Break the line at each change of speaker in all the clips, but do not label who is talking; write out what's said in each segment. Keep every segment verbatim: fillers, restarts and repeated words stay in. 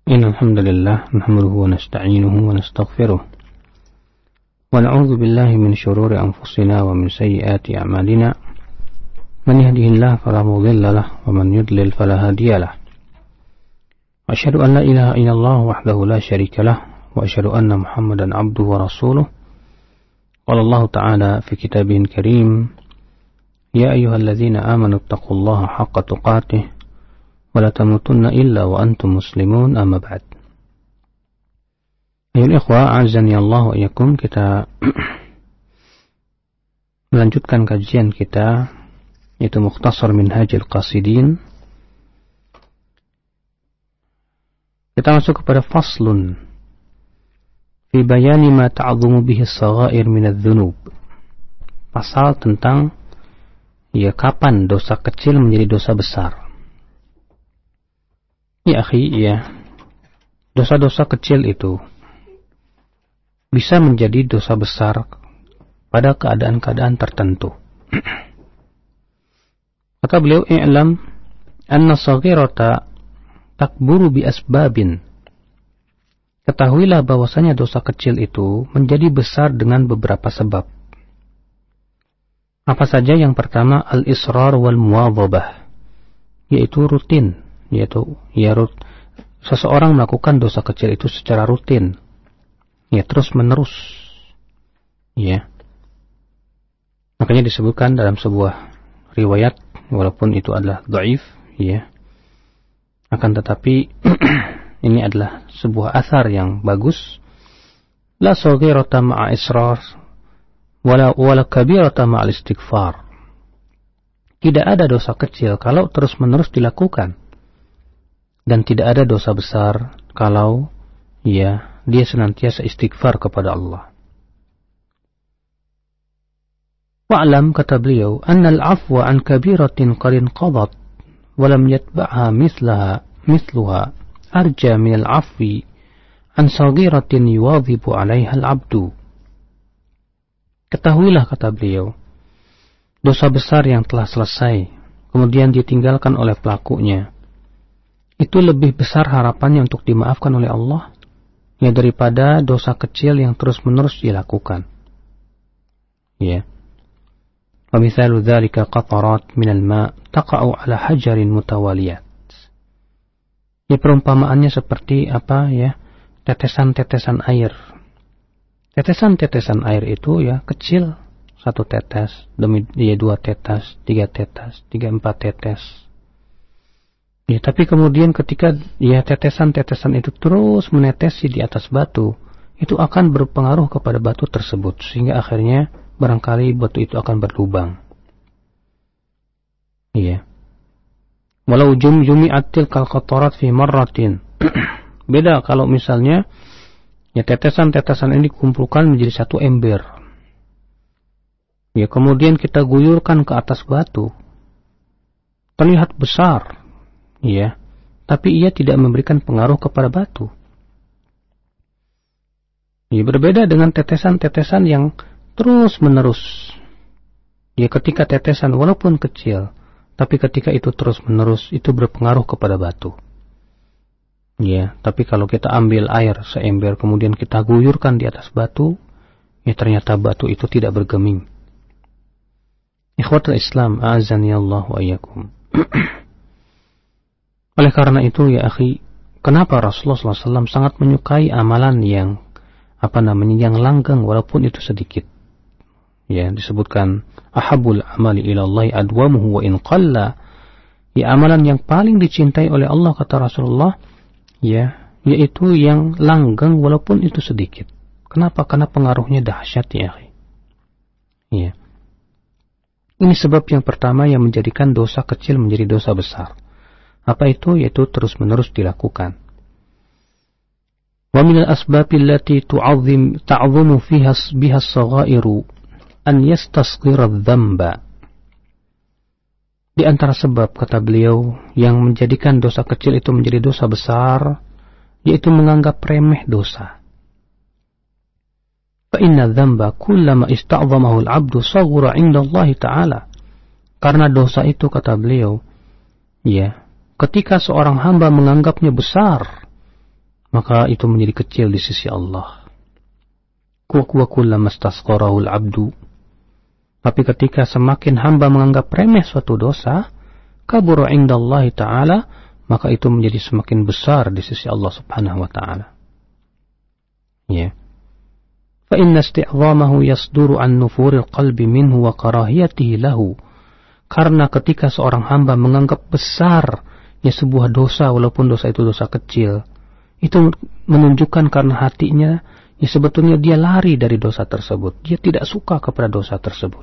إن الحمد لله نحمده ونستعينه ونستغفره ونعوذ بالله من شرور أنفسنا ومن سيئات أعمالنا من يهده الله فلا مضل له ومن يضلل فلا هادي له وأشهد أن لا إله إلا الله وحده لا شريك له وأشهد أن محمدا عبده ورسوله قال الله تعالى في كتابه الكريم يا أيها الذين آمنوا اتقوا الله حق تقاته ولا تموتن إلا وأنتم مسلمون أما بعد. Ayuhal ikhwah, azani Allah wa iyyakum, kita melanjutkan kajian kita yaitu Mukhtasar Minhajul Qasidin. Kita masuk kepada faslun fi bayani ma ta'dhumu bihi as-saghair min adh-dhunub. Pasal tentang ya kapan dosa kecil menjadi dosa besar. Ya akhi, ya, dosa-dosa kecil itu bisa menjadi dosa besar pada keadaan-keadaan tertentu. Kata beliau, i'lam anna saghirata takburu bi asbabin. Ketahuilah bahwasanya dosa kecil itu menjadi besar dengan beberapa sebab. Apa saja? Yang pertama, al-israr wal muwadhabah, yaitu rutin. Yaitu ya rut, seseorang melakukan dosa kecil itu secara rutin, ya terus menerus, ya. Makanya disebutkan dalam sebuah riwayat, walaupun itu adalah dhaif, ya, akan tetapi ini adalah sebuah athar yang bagus. La saghirata ma'a israr wala wala kabirata ma'al istighfar. Tidak ada dosa kecil kalau terus menerus dilakukan. Dan tidak ada dosa besar kalau ya dia senantiasa istighfar kepada Allah. Wa'lam, kata beliau, anna al-'afwa an kabiratin qad inqadat wa lam yatba'ha mithlaha mithluha arja min al-'afwi an saghiratin yuwadhibu 'alayha al-'abdu. Ketahuilah, kata beliau, dosa besar yang telah selesai kemudian ditinggalkan oleh pelakunya, itu lebih besar harapannya untuk dimaafkan oleh Allah ya daripada dosa kecil yang terus-menerus dilakukan. Ya. Wa mithalu dzalika qatarat minal ma' taqa'u 'ala hajarin mutawaliyat. Ya, perumpamaannya seperti apa ya? Tetesan-tetesan air. Tetesan-tetesan air itu ya kecil, satu tetes, demi ya dua tetes, tiga tetes, tiga empat tetes. Ya, tapi kemudian ketika ya tetesan-tetesan itu terus menetesi di atas batu, itu akan berpengaruh kepada batu tersebut sehingga akhirnya barangkali batu itu akan berlubang. Iya. Walau jum jumi'at tilkal qatarat fi marratin. Beda kalau misalnya ya tetesan-tetesan ini dikumpulkan menjadi satu ember. Ya, kemudian kita guyurkan ke atas batu. Terlihat besar. Ya, tapi ia tidak memberikan pengaruh kepada batu. Ya, berbeda dengan tetesan-tetesan yang terus-menerus. Ya, ketika tetesan walaupun kecil, tapi ketika itu terus-menerus itu berpengaruh kepada batu. Ya, tapi kalau kita ambil air seember kemudian kita guyurkan di atas batu, ya ternyata batu itu tidak bergeming. Ikhwatul Islam, a'azzani Allah wa iyyakum. Oleh karena itu ya akhi, kenapa Rasulullah shallallahu alaihi wasallam sangat menyukai amalan yang apa namanya yang langgeng walaupun itu sedikit. Ya, disebutkan ahabul amali ilallahi adwamuhu wa in qalla. Ya, amalan yang paling dicintai oleh Allah, kata Rasulullah, ya, yaitu yang langgeng walaupun itu sedikit. Kenapa? Karena pengaruhnya dahsyat ya akhi. Ya. Ini sebab yang pertama yang menjadikan dosa kecil menjadi dosa besar. Apa itu? Yaitu terus-menerus dilakukan. Wa min al-asbab allati tu'azzim ta'dhumu fiha biha as-saghairu an yastasghira adh-dhanba. Di antara sebab, kata beliau, yang menjadikan dosa kecil itu menjadi dosa besar, yaitu menganggap remeh dosa. Fa inna adh-dhanba kullama ista'dhamahu al-'abdu saghura 'inda Allah Ta'ala. Karena dosa itu, kata beliau, ya, ketika seorang hamba menganggapnya besar, maka itu menjadi kecil di sisi Allah. Wa kullama istasgharahu al-'abdu, tapi ketika semakin hamba menganggap remeh suatu dosa, kabura indallahi ta'ala, maka itu menjadi semakin besar di sisi Allah Subhanahu wa ta'ala. Ya. Fa inna isti'zamahu yasduru an nufuril qalbi minhu wa karahiyatihi lahu. Karena ketika seorang hamba menganggap besar ya sebuah dosa, walaupun dosa itu dosa kecil, itu menunjukkan karena hatinya ya sebetulnya dia lari dari dosa tersebut. Dia tidak suka kepada dosa tersebut.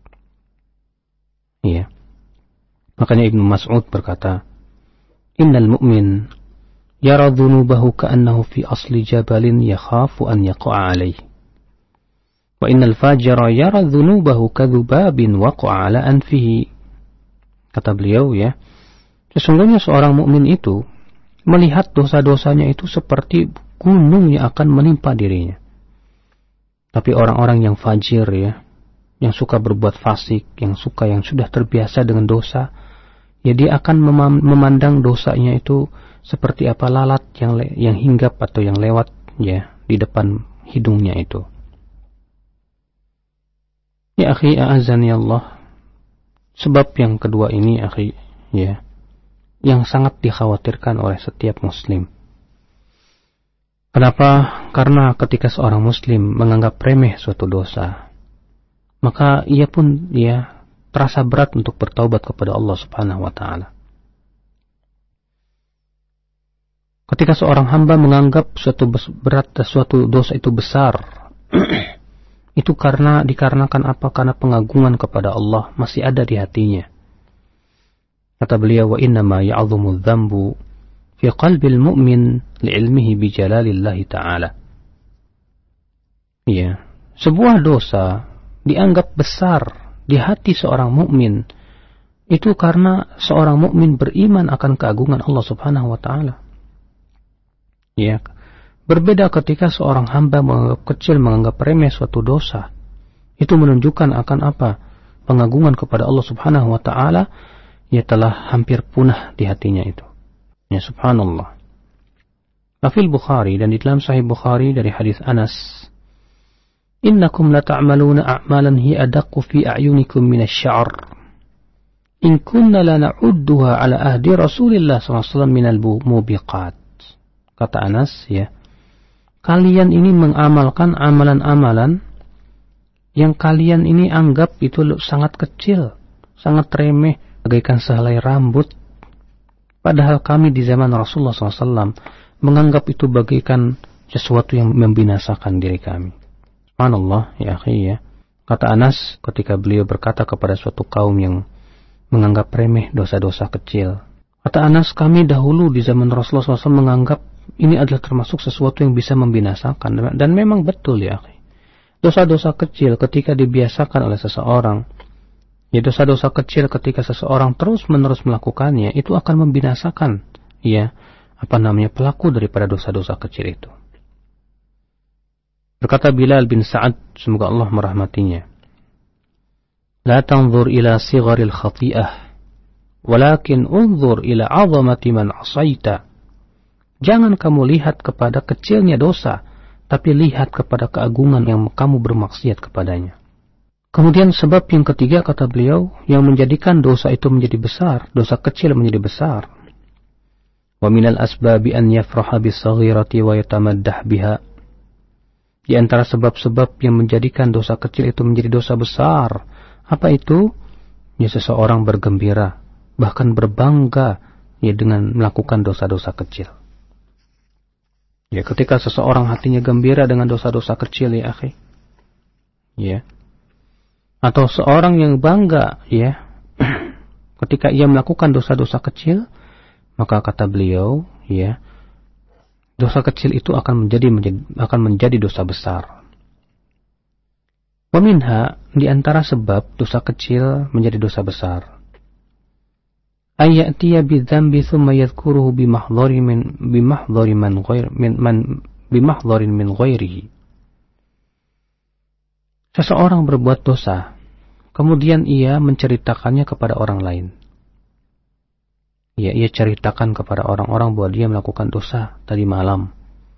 Ya. Makanya Ibnu Mas'ud berkata, Innal mu'min yara dhunubahu ka'annahu fi asli jabalin yakhafu an yaqa'a alaih. Wa innal fajira yara dhunubahu kadhubabin waqa'a ala anfihi. Kata beliau ya, sesungguhnya seorang mukmin itu melihat dosa-dosanya itu seperti gunung yang akan menimpa dirinya. Tapi orang-orang yang fajir ya, yang suka berbuat fasik, yang suka yang sudah terbiasa dengan dosa, ya dia akan memandang dosanya itu seperti apa lalat yang le- yang hinggap atau yang lewat ya di depan hidungnya itu. Ya akhi a'azani Allah, sebab yang kedua ini akhi ya, yang sangat dikhawatirkan oleh setiap muslim. Kenapa? Karena ketika seorang muslim menganggap remeh suatu dosa, maka ia pun ya terasa berat untuk bertaubat kepada Allah Subhanahu wa ta'ala. Ketika seorang hamba menganggap suatu berat suatu dosa itu besar, itu karena dikarenakan apa? Karena pengagungan kepada Allah masih ada di hatinya. Kata beliau, wa innama ya'dhumu dzambu fi qalbil mu'min li'ilmihi bi jalalillahi ta'ala. Ya, sebuah dosa dianggap besar di hati seorang mukmin itu karena seorang mukmin beriman akan keagungan Allah Subhanahu wa ta'ala. Ya, berbeda ketika seorang hamba menganggap kecil, menganggap remeh suatu dosa. Itu menunjukkan akan apa? Pengagungan kepada Allah Subhanahu wa ta'ala ya telah hampir punah di hatinya itu. Ya subhanallah. Lafil Bukhari, dan di dalam Sahih Bukhari dari hadis Anas, Innakum la ta'maluna a'malan hi adaqqu fi a'yunikum minasy-sya'r. In kunna la na'udduha ala ahdi Rasulillah sallallahu alaihi wasallam minal mubiqat. Kata Anas ya, kalian ini mengamalkan amalan-amalan yang kalian ini anggap itu sangat kecil, sangat remeh, bagaikan sehelai rambut. Padahal kami di zaman Rasulullah sallallahu alaihi wasallam menganggap itu bagaikan sesuatu yang membinasakan diri kami. Subhanallah ya akhi ya. Kata Anas ketika beliau berkata kepada suatu kaum yang menganggap remeh dosa-dosa kecil. Kata Anas, kami dahulu di zaman Rasulullah sallallahu alaihi wasallam menganggap ini adalah termasuk sesuatu yang bisa membinasakan. Dan memang betul ya akhi. Dosa-dosa kecil ketika dibiasakan oleh seseorang, ya dosa-dosa kecil ketika seseorang terus-menerus melakukannya, itu akan membinasakan ya apa namanya pelaku daripada dosa-dosa kecil itu. Berkata Bilal bin Sa'ad, semoga Allah merahmatinya, La tanzur ila sigharil khati'ah, walakin unzur ila 'azamati man 'asaita. Jangan kamu lihat kepada kecilnya dosa, tapi lihat kepada keagungan yang kamu bermaksiat kepadanya. Kemudian sebab yang ketiga kata beliau, yang menjadikan dosa itu menjadi besar, dosa kecil menjadi besar. Wa minal asbabi an yafraha bis-saghirati wa yatamaddah biha. Di antara sebab-sebab yang menjadikan dosa kecil itu menjadi dosa besar, apa itu? Ya seseorang bergembira, bahkan berbangga ya dengan melakukan dosa-dosa kecil. Ya ketika seseorang hatinya gembira dengan dosa-dosa kecil ya akhi. Ya. Atau seorang yang bangga ya ketika ia melakukan dosa-dosa kecil, maka kata beliau ya, dosa kecil itu akan menjadi, menjadi akan menjadi dosa besar. Wa minha, di antara sebab dosa kecil menjadi dosa besar, ayatiya bidzambi thumma yadhkuruhu bimahdhari min bimahdhari man ghair min man bimahdharin min ghairihi. Seseorang berbuat dosa, kemudian ia menceritakannya kepada orang lain. Ya, ia ceritakan kepada orang-orang bahwa dia melakukan dosa tadi malam.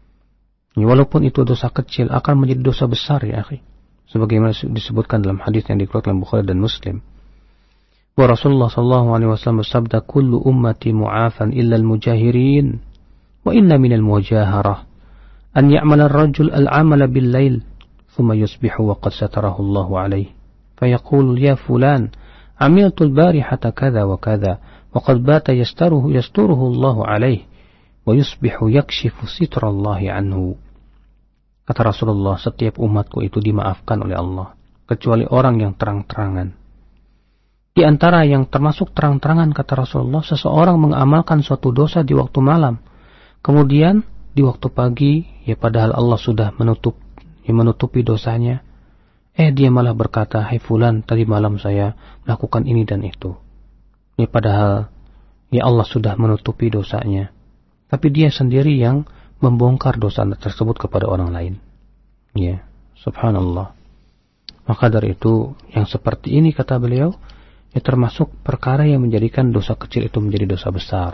Walaupun itu dosa kecil akan menjadi dosa besar ya akhi. Sebagaimana disebutkan dalam hadis yang dikeluarkan oleh Bukhari dan Muslim. Wa Rasulullah sallallahu alaihi wasallam bersabda, "Kullu ummati mu'afan illa al-mujahirin, wa inna minal mujaharah an ya'mala ar-rajul al-'amala bil-lail, thumma yusbihu wa qad satarahu Allah 'alayhi, fayaqulu ya fulan, 'amiltu al-barihata kadha wa kadha, wa qad bata yastaruhu yasturuhu Allah 'alayhi, wa yusbihu yakshifu sitrallahi 'anhu." Kata Rasulullah, setiap umatku itu dimaafkan oleh Allah, kecuali orang yang terang-terangan. Di antara yang termasuk terang-terangan, kata Rasulullah, seseorang mengamalkan suatu dosa di waktu malam, kemudian di waktu pagi, ya padahal Allah sudah menutup, ya menutupi dosanya, eh dia malah berkata, "Hai fulan, tadi malam saya melakukan ini dan itu." Ya padahal, ya Allah sudah menutupi dosanya, tapi dia sendiri yang membongkar dosa tersebut kepada orang lain. Ya, subhanallah. Maka dari itu, yang seperti ini kata beliau, ya termasuk perkara yang menjadikan dosa kecil itu menjadi dosa besar.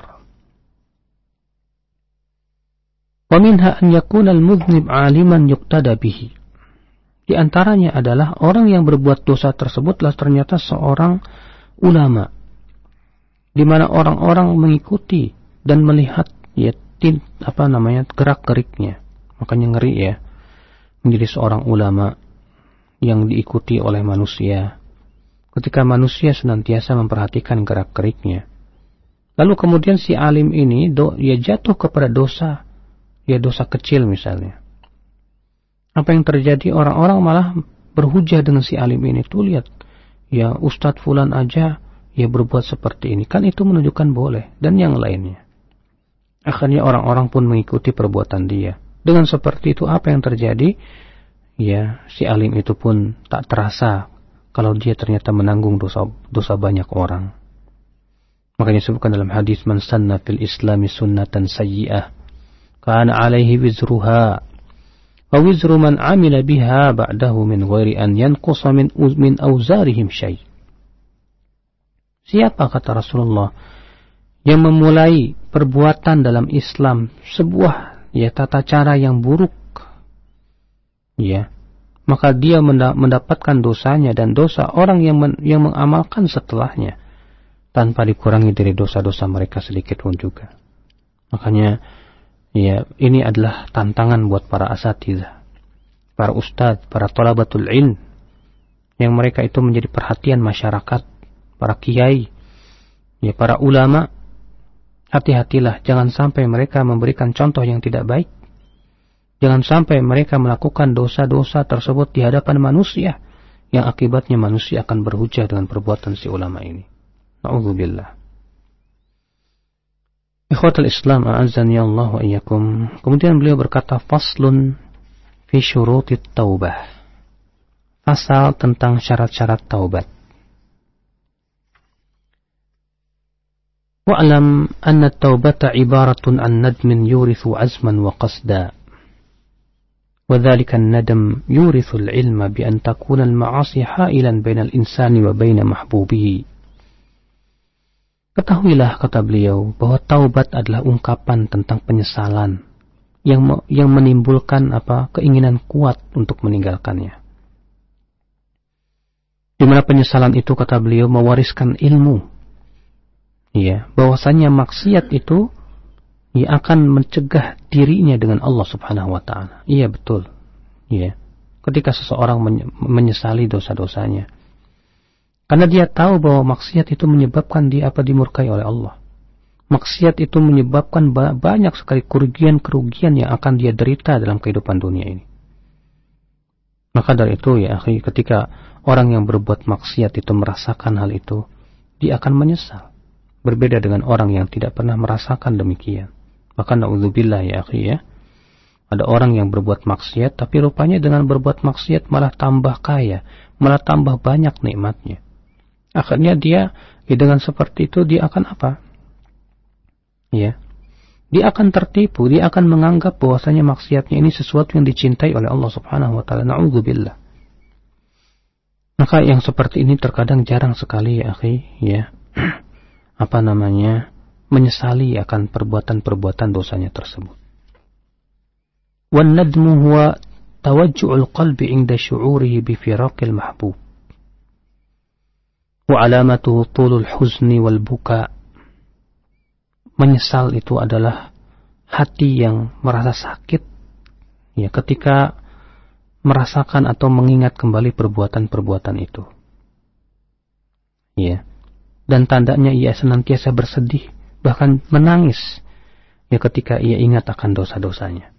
Wa minha an yakuna al-mudhnib 'aliman yuqtada bihi. Di antaranya adalah orang yang berbuat dosa tersebutlah ternyata seorang ulama, di mana orang-orang mengikuti dan melihat ya apa namanya gerak-geriknya. Makanya ngeri ya menjadi seorang ulama yang diikuti oleh manusia, ketika manusia senantiasa memperhatikan gerak-geriknya. Lalu kemudian si alim ini do, ya jatuh kepada dosa, ya dosa kecil misalnya. Apa yang terjadi? Orang-orang malah berhujah dengan si alim ini. Tuh lihat, ya Ustadz Fulan aja ya berbuat seperti ini. Kan itu menunjukkan boleh, dan yang lainnya. Akhirnya orang-orang pun mengikuti perbuatan dia. Dengan seperti itu apa yang terjadi? Ya, si alim itu pun tak terasa kalau dia ternyata menanggung dosa dosa banyak orang. Makanya disebutkan dalam hadis, "Man sanna fil islami sunnatan sayyi'ah, kana 'alaihi wizruha, wa wizru man 'amila biha ba'dahu min ghairi an yanqusa min min awzarihim syai'." Siapa, kata Rasulullah, yang memulai perbuatan dalam Islam, sebuah ya tata cara yang buruk, ya, maka dia mendapatkan dosanya dan dosa orang yang men, yang mengamalkan setelahnya, tanpa dikurangi dari dosa-dosa mereka sedikit pun juga. Makanya ya ini adalah tantangan buat para asatidzah, para ustadz, para thalabatul ilm, yang mereka itu menjadi perhatian masyarakat, para kiai, ya para ulama. Hati-hatilah, jangan sampai mereka memberikan contoh yang tidak baik. Jangan sampai mereka melakukan dosa-dosa tersebut di hadapan manusia, yang akibatnya manusia akan berhujah dengan perbuatan si ulama ini. Na'udzubillah. Ikhwatul Islam, a'azzani Allah wa iyyakum. Kemudian beliau berkata, faslun fi syurutit taubah. Pasal tentang syarat-syarat taubat. Wa'lam anna at-taubata ibaratun an nadmin yurithu azman wa qasda. وذلك الندم يورث العلم بأن تكون المعاصي حائلا بين الإنسان وبين محبوبه. Ketahuilah, kata beliau, bahwa taubat adalah ungkapan tentang penyesalan yang yang menimbulkan apa keinginan kuat untuk meninggalkannya. Di mana penyesalan itu, kata beliau, mewariskan ilmu. Ya, bahwasanya maksiat itu ia akan mencegah dirinya dengan Allah Subhanahu wa taala. Iya betul. Iya. Ketika seseorang menyesali dosa-dosanya, karena dia tahu bahwa maksiat itu menyebabkan dia apa dimurkai oleh Allah. Maksiat itu menyebabkan banyak sekali kerugian-kerugian yang akan dia derita dalam kehidupan dunia ini. Maka dari itu ya akhi, ketika orang yang berbuat maksiat itu merasakan hal itu, dia akan menyesal. Berbeda dengan orang yang tidak pernah merasakan demikian. Bahkan na'udzubillah ya akhi ya, ada orang yang berbuat maksiat, tapi rupanya dengan berbuat maksiat malah tambah kaya, malah tambah banyak nikmatnya. Akhirnya dia, ya dengan seperti itu dia akan apa? Ya, dia akan tertipu, dia akan menganggap bahwasanya maksiatnya ini sesuatu yang dicintai oleh Allah Subhanahu wa taala. Na'udzubillah. Maka yang seperti ini terkadang jarang sekali ya akhi ya. Apa namanya? Menyesali akan perbuatan-perbuatan dosanya tersebut. Wan nadmu huwa tawajju'ul qalbi 'inda syu'urihi bi firaqil mahbub. Wa 'alamatuhu tulul huzni wal buka. Menyesal itu adalah hati yang merasa sakit ya ketika merasakan atau mengingat kembali perbuatan-perbuatan itu. Ya. Dan tandanya ia senantiasa bersedih, bahkan menangis ya ketika ia ingat akan dosa-dosanya.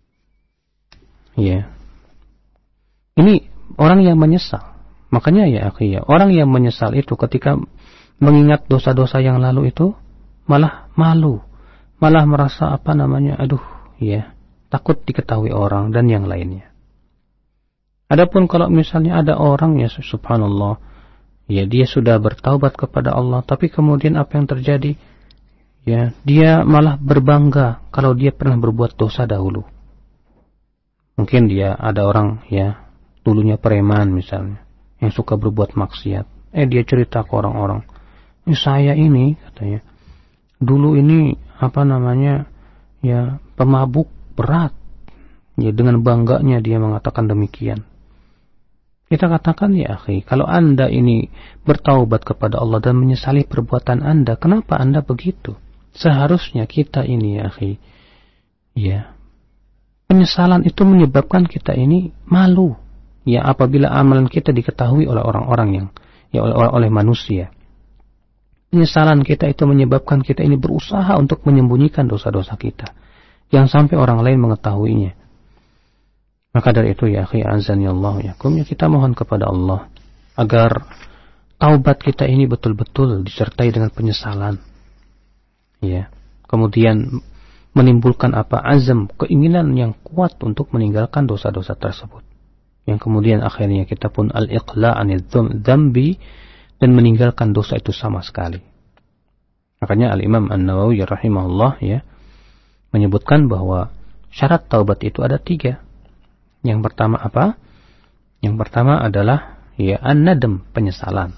Ya. Ini orang yang menyesal. Makanya ya akhi ya, orang yang menyesal itu ketika mengingat dosa-dosa yang lalu itu malah malu, malah merasa apa namanya, aduh ya, takut diketahui orang dan yang lainnya. Adapun kalau misalnya ada orang ya subhanallah, ya dia sudah bertaubat kepada Allah, tapi kemudian apa yang terjadi? Ya, dia malah berbangga kalau dia pernah berbuat dosa dahulu. Mungkin dia ada orang ya, dulunya preman misalnya, yang suka berbuat maksiat. Eh dia cerita ke orang-orang, eh, saya ini katanya, dulu ini apa namanya ya pemabuk berat. Ya dengan bangganya dia mengatakan demikian. Kita katakan ya akhi, kalau Anda ini bertaubat kepada Allah dan menyesali perbuatan Anda, kenapa Anda begitu? Seharusnya kita ini ya akhi, ya penyesalan itu menyebabkan kita ini malu. Ya apabila amalan kita diketahui oleh orang-orang yang ya oleh, oleh manusia. Penyesalan kita itu menyebabkan kita ini berusaha untuk menyembunyikan dosa-dosa kita, jangan sampai orang lain mengetahuinya. Maka dari itu ya akhi azani Allah yakum, ya kita mohon kepada Allah agar taubat kita ini betul-betul disertai dengan penyesalan. Ya, kemudian menimbulkan apa azam, keinginan yang kuat untuk meninggalkan dosa-dosa tersebut. Yang kemudian akhirnya kita pun al-iqla' anil dzambi, dan meninggalkan dosa itu sama sekali. Makanya Al-Imam An-Nawawi rahimahullah ya menyebutkan bahwa syarat taubat itu ada tiga. Yang pertama apa? Yang pertama adalah ya an-nadam, penyesalan.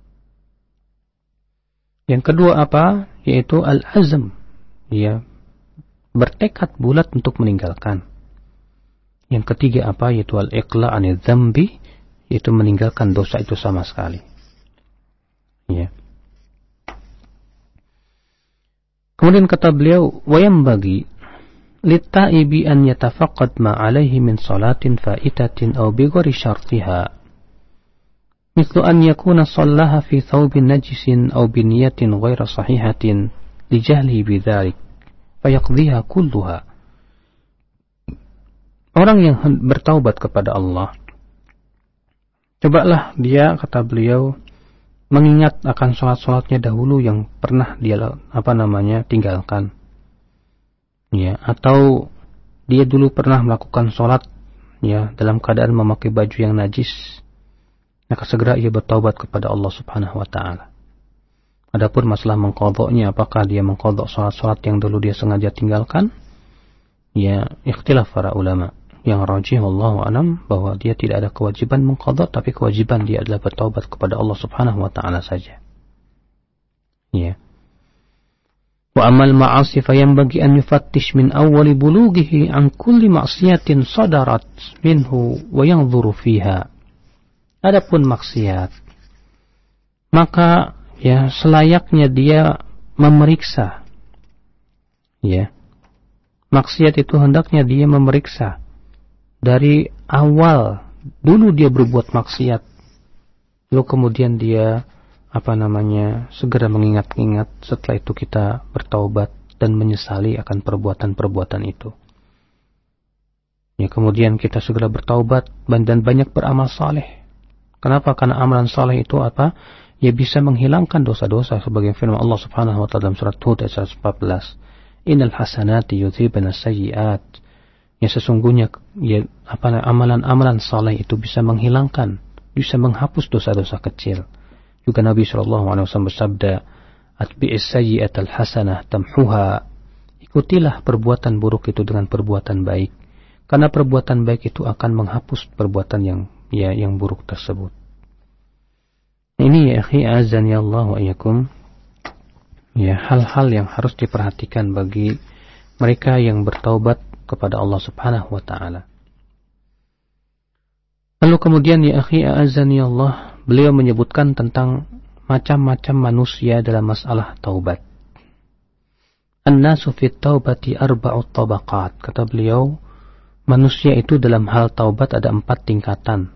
Yang kedua apa? Yaitu al-azm, ya bertekad bulat untuk meninggalkan. Yang ketiga apa? Yaitu al-iqla' anil dzambi, yaitu meninggalkan dosa itu sama sekali. Ya. Kemudian kata beliau, wayam bagi littaibi an yatafaqqad ma alaihi min salatin faitatin aw bighairi syartiha, mithlu an yakuna sallaha fi thawbin najisin aw bi niyatin ghaira sahihatin li jahlihi bidzalik fayaqdhiha kulluha. Orang yang bertaubat kepada Allah, cobalah dia, kata beliau, mengingat akan sholat-sholatnya dahulu yang pernah dia apa namanya tinggalkan, ya, atau dia dulu pernah melakukan sholat ya dalam keadaan memakai baju yang najis, maka segera ia bertaubat kepada Allah Subhanahu Wa Taala. Adapun masalah mengqadha'nya, apakah dia mengqadha' sholat-sholat yang dulu dia sengaja tinggalkan, ya ikhtilaf para ulama. Yang rajih wallahu alam bahwa dia tidak ada kewajiban mengqadha, tapi kewajiban dia adalah bertaubat kepada Allah Subhanahu wa taala saja. Ya. Wa amal ma'asi fa yanbaghi an yufattish min awwali bulughihi an kulli ma'siyatin sadarat minhu wa yanzuru fiha. Adapun maksiat, maka ya selayaknya dia memeriksa. Ya. Maksiat itu hendaknya dia memeriksa dari awal, dulu dia berbuat maksiat, lalu kemudian dia apa namanya segera mengingat-ingat, setelah itu kita bertaubat dan menyesali akan perbuatan-perbuatan itu. Ya, kemudian kita segera bertaubat dan banyak beramal saleh. Kenapa? Karena amalan saleh itu apa? Ya bisa menghilangkan dosa-dosa, sebagai firman Allah Subhanahu wa taala dalam surat Hud ayat seratus empat belas. Innal hasanati yudhibna sayyi'at. Ya sesungguhnya ya apa amalan-amalan saleh itu bisa menghilangkan, bisa menghapus dosa-dosa kecil. Juga Nabi shallallahu alaihi wasallam bersabda, atbi'is sayyi'atal hasanah tamhuha. Ikutilah perbuatan buruk itu dengan perbuatan baik, karena perbuatan baik itu akan menghapus perbuatan yang ya yang buruk tersebut. Ini ya akhi azani Allah wa iyyakum, ya hal-hal yang harus diperhatikan bagi mereka yang bertaubat kepada Allah Subhanahu wa taala. Lalu kemudian ya akhi a'azzani Allah, beliau menyebutkan tentang macam-macam manusia dalam masalah taubat. An-nasu fit taubati arba'u tabaqat. Kata beliau, manusia itu dalam hal taubat ada empat tingkatan.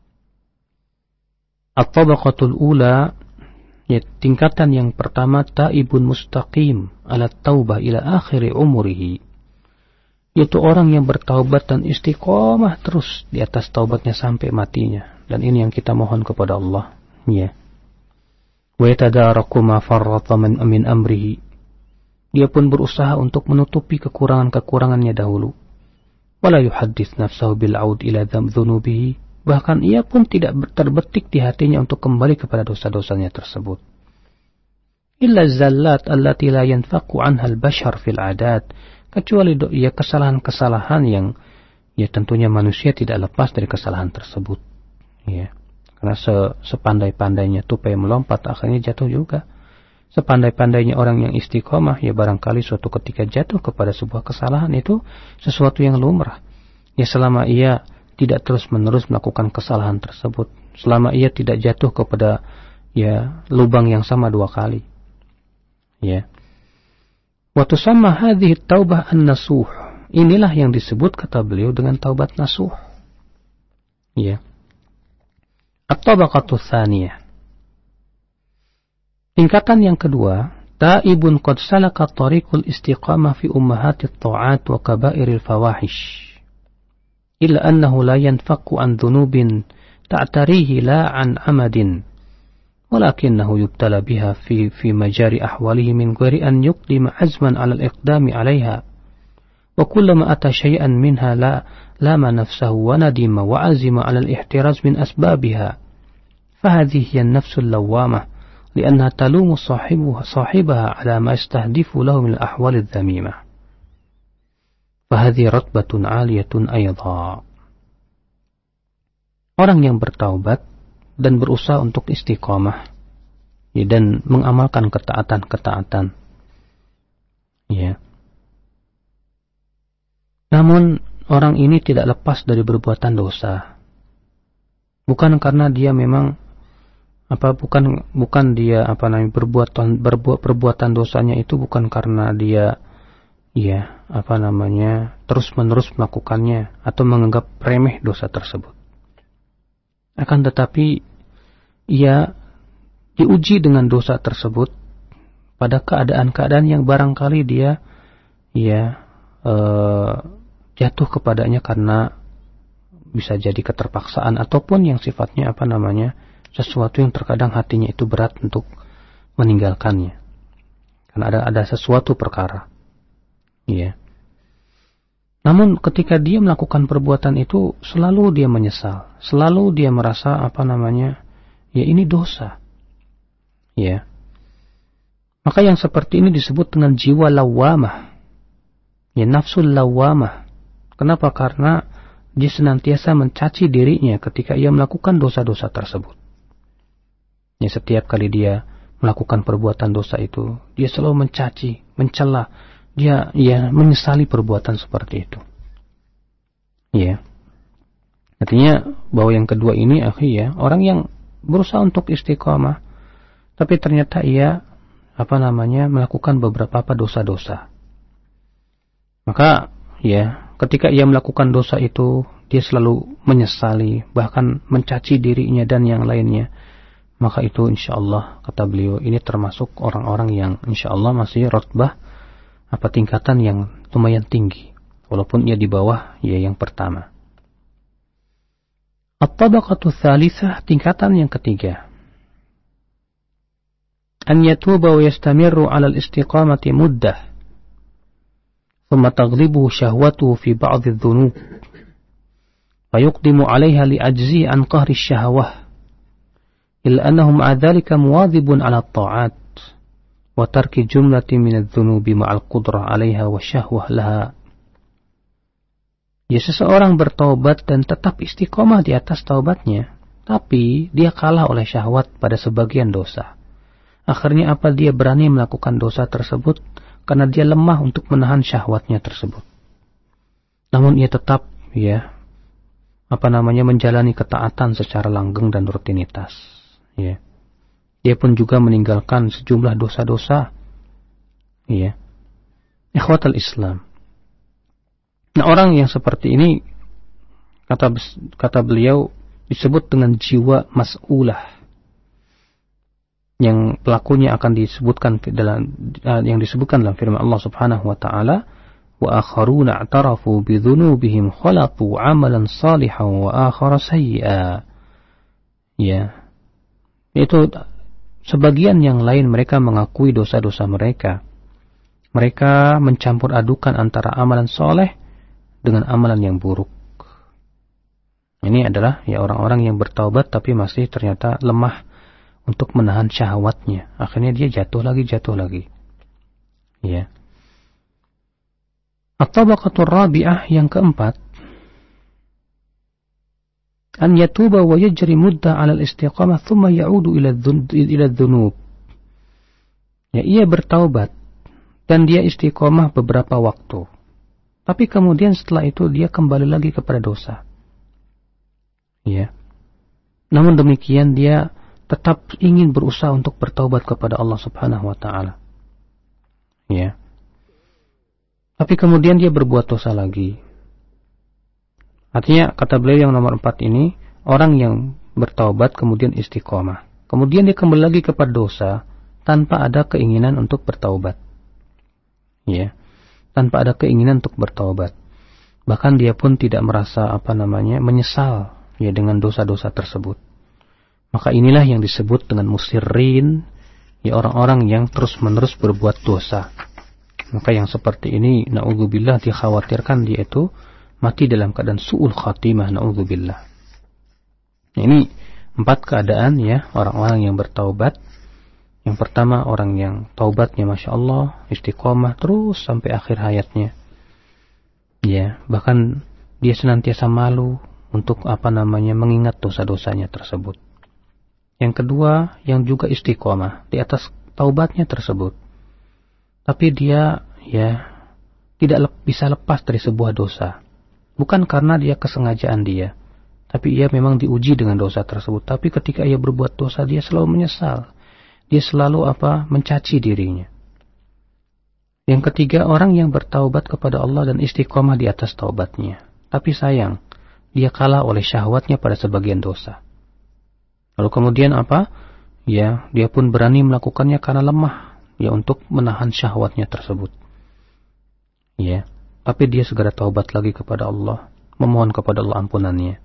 At-tabaqatul ula, ya, tingkatan yang pertama, taibun mustaqim ala taubah ila akhiri umurihi, yaitu orang yang bertaubat dan istiqomah terus di atas taubatnya sampai matinya. Dan ini yang kita mohon kepada Allah, ya. Wa yatadaraku ma farrata min amrihi, dia pun berusaha untuk menutupi kekurangan-kekurangannya dahulu. Wala yuhaddits nafsahu bil aud ila dzunubihi, bahkan ia pun tidak terbetik di hatinya untuk kembali kepada dosa-dosanya tersebut. Illa zallat allati la yanfaqu anha al-bashar fil adat, kecuali ya kesalahan-kesalahan yang ya tentunya manusia tidak lepas dari kesalahan tersebut. Ya, karena se sepandai-pandainya tupai melompat akhirnya jatuh juga. Sepandai-pandainya orang yang istiqomah, ya barangkali suatu ketika jatuh kepada sebuah kesalahan itu sesuatu yang lumrah. Ya selama ia tidak terus-menerus melakukan kesalahan tersebut, selama ia tidak jatuh kepada ya lubang yang sama dua kali. Ya. Wa tusamma hadhihi taubah an-nasuh. Inilah yang disebut kata beliau dengan taubat nasuh. Ya. At-tabaqatu tsaniyah. Tingkatan yang kedua, taibun qad salaka tariqul istiqamah fi ummahatit ta'at wa kaba'iril fawahish. Illa annahu la yanfaqu an dhunubin ta'tarihi la an amadin, walakinahu yubtala biha fi fi majari ahwalihi min ghairi an yuqdima azman 'ala al-iqdami 'alayha, wa kullama ata shay'an minha la lama nafsahu wa nadima wa 'azima 'ala al-ihtiraz min asbabiha, fahadhihi hiya an-nafsu al-lawwamah li'annaha talumu sahibuha sahibaha 'ala ma yastahdifu lahu min al-ahwal adh-dhamimah. Fahadhi ratbatun aliyatun ayadha. Orang yang bertaubat dan berusaha untuk istiqamah, ya, dan mengamalkan ketaatan-ketaatan, ya. Namun orang ini tidak lepas dari perbuatan dosa. Bukan karena dia memang apa bukan bukan dia apa namanya perbuatan berbuat perbuatan dosanya itu bukan karena dia ya, apa namanya, terus-menerus melakukannya atau menganggap remeh dosa tersebut. Akan tetapi ia diuji dengan dosa tersebut pada keadaan-keadaan yang barangkali dia ya eh, jatuh kepadanya karena bisa jadi keterpaksaan ataupun yang sifatnya apa namanya sesuatu yang terkadang hatinya itu berat untuk meninggalkannya. Karena ada ada sesuatu perkara. Ya. Namun ketika dia melakukan perbuatan itu selalu dia menyesal, selalu dia merasa apa namanya, ya ini dosa. Ya. Maka yang seperti ini disebut dengan jiwa lawamah. Ya, nafsul lawamah. Kenapa? Karena dia senantiasa mencaci dirinya ketika ia melakukan dosa-dosa tersebut. Ya, setiap kali dia melakukan perbuatan dosa itu, dia selalu mencaci, mencela. Dia ya menyesali perbuatan seperti itu. Ya. Artinya bahwa yang kedua ini akhi ya, orang yang berusaha untuk istiqamah tapi ternyata ia apa namanya melakukan beberapa apa dosa-dosa. Maka ya, ketika ia melakukan dosa itu, dia selalu menyesali, bahkan mencaci dirinya dan yang lainnya. Maka itu insyaallah kata beliau ini termasuk orang-orang yang insyaallah masih rotbah apa tingkatan yang lumayan tinggi, walaupun ia di bawah ya yang pertama. At-tabaqatu tsalitsah, tingkatan yang ketiga. An yatuba wa yastamirru 'ala al-istiqamati muddah, thumma taghlibuhu shahwatuhu fi ba'd adh-dhunub, fa yuqdimu 'alayha li'ajzi an qahri ash-shahawah, illa annahu ma'a dhalika muwadhibun 'ala at-ta'at wa tarki jumlati min adh-dhunubi ma'al qudrah 'alayha wa syahwah laha. Ya, seseorang bertaubat dan tetap istiqomah di atas taubatnya, tapi dia kalah oleh syahwat pada sebagian dosa. Akhirnya apa? Dia berani melakukan dosa tersebut karena dia lemah untuk menahan syahwatnya tersebut. namun ia tetap ya apa namanya menjalani ketaatan secara langgeng dan rutinitas. Ya. Dia pun juga meninggalkan sejumlah dosa-dosa. Ya. Ikhwatal Islam. Nah, orang yang seperti ini kata kata beliau disebut dengan jiwa mas'ulah, yang pelakunya akan disebutkan dalam yang disebutkan dalam firman Allah Subhanahu wa taala, wa akharuna i'tarafu bi dzunubihim khalaqu 'amalan salihan wa akhara sayyi'a. Ya. Itu sebagian yang lain mereka mengakui dosa-dosa mereka. Mereka mencampur adukan antara amalan soleh dengan amalan yang buruk. Ini adalah ya orang-orang yang bertaubat tapi masih ternyata lemah untuk menahan syahwatnya. Akhirnya dia jatuh lagi, jatuh lagi. Ya. At-tabaqatur rabi'ah, yang keempat, an yatuba wa yajri mudda 'ala al-istiqamah thumma ya'udu ila adh-dhunub. Ya, ia bertaubat dan dia istiqamah beberapa waktu. Tapi kemudian setelah itu dia kembali lagi kepada dosa. Ya. Namun demikian dia tetap ingin berusaha untuk bertaubat kepada Allah Subhanahu wa taala. Ya. Tapi kemudian dia berbuat dosa lagi. Artinya kata beliau yang nomor empat ini, orang yang bertaubat kemudian istiqomah. Kemudian dia kembali lagi kepada dosa tanpa ada keinginan untuk bertaubat. Ya. Tanpa ada keinginan untuk bertaubat. Bahkan dia pun tidak merasa apa namanya menyesal ya dengan dosa-dosa tersebut. Maka inilah yang disebut dengan musirrin, ya orang-orang yang terus-menerus berbuat dosa. Maka yang seperti ini, na'udzubillah, dikhawatirkan dia itu mati dalam keadaan su'ul khatimah, na'udzubillah. Ini empat keadaan ya orang-orang yang bertaubat. Yang pertama, orang yang taubatnya Masya Allah, istiqomah terus sampai akhir hayatnya. Ya, bahkan dia senantiasa malu untuk apa namanya mengingat dosa-dosanya tersebut. Yang kedua, yang juga istiqomah di atas taubatnya tersebut. Tapi dia ya tidak lep, bisa lepas dari sebuah dosa. Bukan karena dia kesengajaan dia, tapi ia memang diuji dengan dosa tersebut. Tapi ketika ia berbuat dosa, dia selalu menyesal. Dia selalu apa? Mencaci dirinya. Yang ketiga, orang yang bertaubat kepada Allah dan istiqomah di atas taubatnya. Tapi sayang, dia kalah oleh syahwatnya pada sebagian dosa. Lalu kemudian apa? Ya, dia pun berani melakukannya karena lemah, ya untuk menahan syahwatnya tersebut. Ya, tapi dia segera taubat lagi kepada Allah, memohon kepada Allah ampunannya.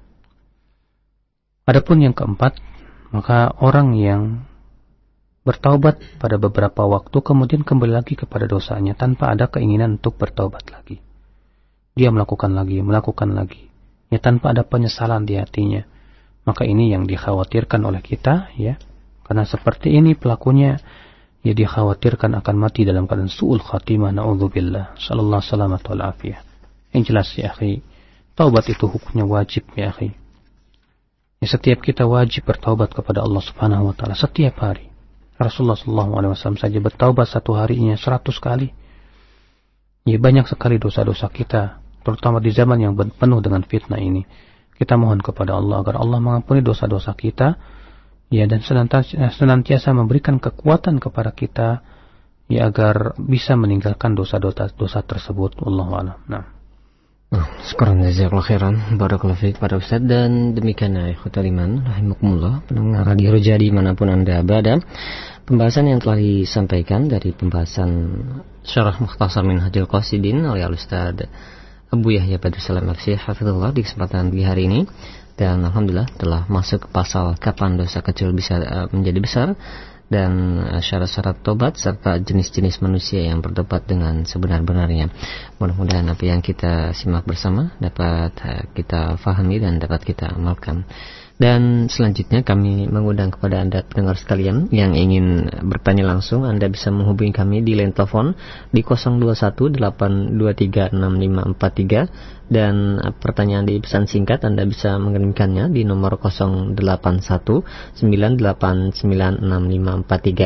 Adapun yang keempat, maka orang yang bertaubat pada beberapa waktu kemudian kembali lagi kepada dosanya tanpa ada keinginan untuk bertaubat lagi. Dia melakukan lagi, melakukan lagi, ya tanpa ada penyesalan di hatinya. Maka ini yang dikhawatirkan oleh kita, ya, karena seperti ini pelakunya, ya dikhawatirkan akan mati dalam keadaan su'ul khatimah, na'udzubillah, sallallahu salamat wal afiyah. Yang jelas ya akhi, taubat itu hukumnya wajib ya akhi. Ya, setiap kita wajib bertaubat kepada Allah Subhanahu wa taala setiap hari. Rasulullah sallallahu alaihi wasallam saja bertaubat satu harinya seratus kali. Ya, banyak sekali dosa-dosa kita, terutama di zaman yang penuh dengan fitnah ini. Kita mohon kepada Allah agar Allah mengampuni dosa-dosa kita, ya, dan senantiasa, senantiasa memberikan kekuatan kepada kita, ya, agar bisa meninggalkan dosa-dosa dosa tersebut. Wallahu a'lam. Nah.
Sekarang jazakallahu khairan, barakallahu fiik para ustaz, dan demikian ya ikhwatal iman rahimakumullah, pendengar radio Roja dimanapun Anda berada. Pembahasan yang telah disampaikan dari pembahasan Syarah Mukhtasar Minhajul Qasidin oleh Al-Ustaz Abu Yahya Badrussalam F C hafizahullah di kesempatan di hari ini, dan alhamdulillah telah masuk ke pasal kapan dosa kecil bisa uh, menjadi besar, dan uh, syarat-syarat tobat serta jenis-jenis manusia yang bertobat dengan sebenar-benarnya. Mudah-mudahan apa yang kita simak bersama dapat uh, kita fahami dan dapat kita amalkan. Dan selanjutnya kami mengundang kepada Anda pendengar sekalian yang ingin bertanya langsung, Anda bisa menghubungi kami di line telepon di nol dua satu delapan dua tiga enam lima empat tiga, dan pertanyaan di pesan singkat Anda bisa mengirimkannya di nomor nol delapan satu sembilan delapan sembilan enam lima empat tiga.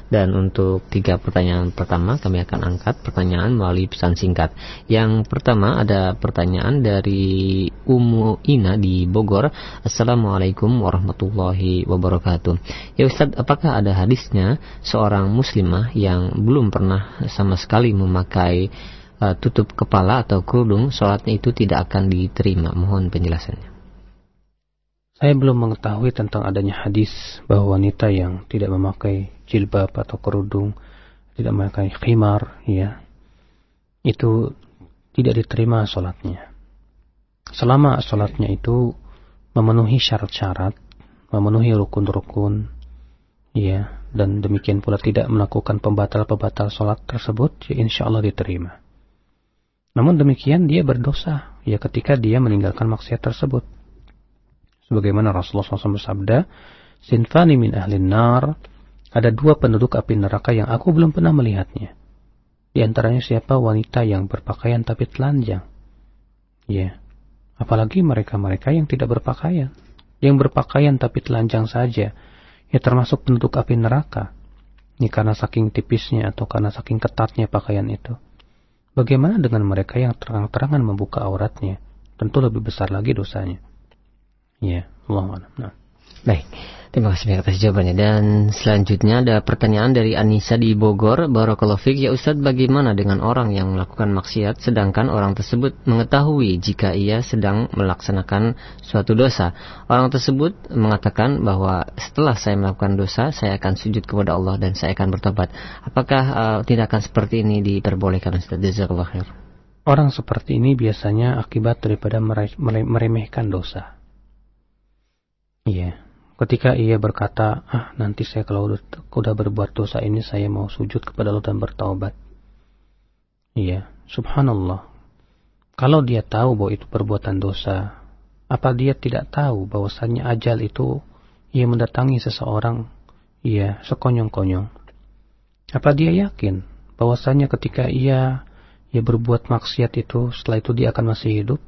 Dan untuk tiga pertanyaan pertama kami akan angkat pertanyaan melalui pesan singkat. Yang pertama ada pertanyaan dari Ummu Ina di Bogor. Assalamualaikum warahmatullahi wabarakatuh. Ya Ustaz, apakah ada hadisnya seorang muslimah yang belum pernah sama sekali memakai uh, tutup kepala atau kerudung, sholatnya itu tidak akan diterima? Mohon penjelasannya.
Saya belum mengetahui tentang adanya hadis bahwa wanita yang tidak memakai jilbab atau kerudung, tidak memakai khimar, ya, itu tidak diterima sholatnya. Selama sholatnya itu memenuhi syarat-syarat, memenuhi rukun-rukun, ya, dan demikian pula tidak melakukan pembatal-pembatal sholat tersebut, ya insya Allah diterima. Namun demikian dia berdosa, ya, ketika dia meninggalkan maksiat tersebut. Sebagaimana Rasulullah shallallahu alaihi wasallam bersabda, "Sinfani min ahlin nar," ada dua penduduk api neraka yang aku belum pernah melihatnya. Di antaranya siapa? Wanita yang berpakaian tapi telanjang. Ya, apalagi mereka-mereka yang tidak berpakaian. Yang berpakaian tapi telanjang saja, ya termasuk penduduk api neraka. Ini karena saking tipisnya atau karena saking ketatnya pakaian itu. Bagaimana dengan mereka yang terang-terangan membuka auratnya? Tentu lebih besar lagi dosanya. Ya, Allah a'lam. Nah.
Baik, terima kasih atas jawabannya. Dan selanjutnya ada pertanyaan dari Anissa di Bogor. Barakallahu fiik. Ya Ustaz, bagaimana dengan orang yang melakukan maksiat sedangkan orang tersebut mengetahui jika ia sedang melaksanakan suatu dosa? Orang tersebut mengatakan bahwa setelah saya melakukan dosa, saya akan sujud kepada Allah dan saya akan bertobat. Apakah uh, tindakan seperti ini diperbolehkan, Ustaz? Jazakallahu khair.
Orang seperti ini biasanya akibat daripada meremehkan dosa. Iya, ketika ia berkata, ah nanti saya kalau udah, udah berbuat dosa ini saya mau sujud kepada Allah dan bertaubat. Iya, subhanallah. Kalau dia tahu bahwa itu perbuatan dosa, apa dia tidak tahu bahwasannya ajal itu ia mendatangi seseorang, iya, sekonyong-konyong. Apa dia yakin bahwasannya ketika ia ia berbuat maksiat itu, setelah itu dia akan masih hidup?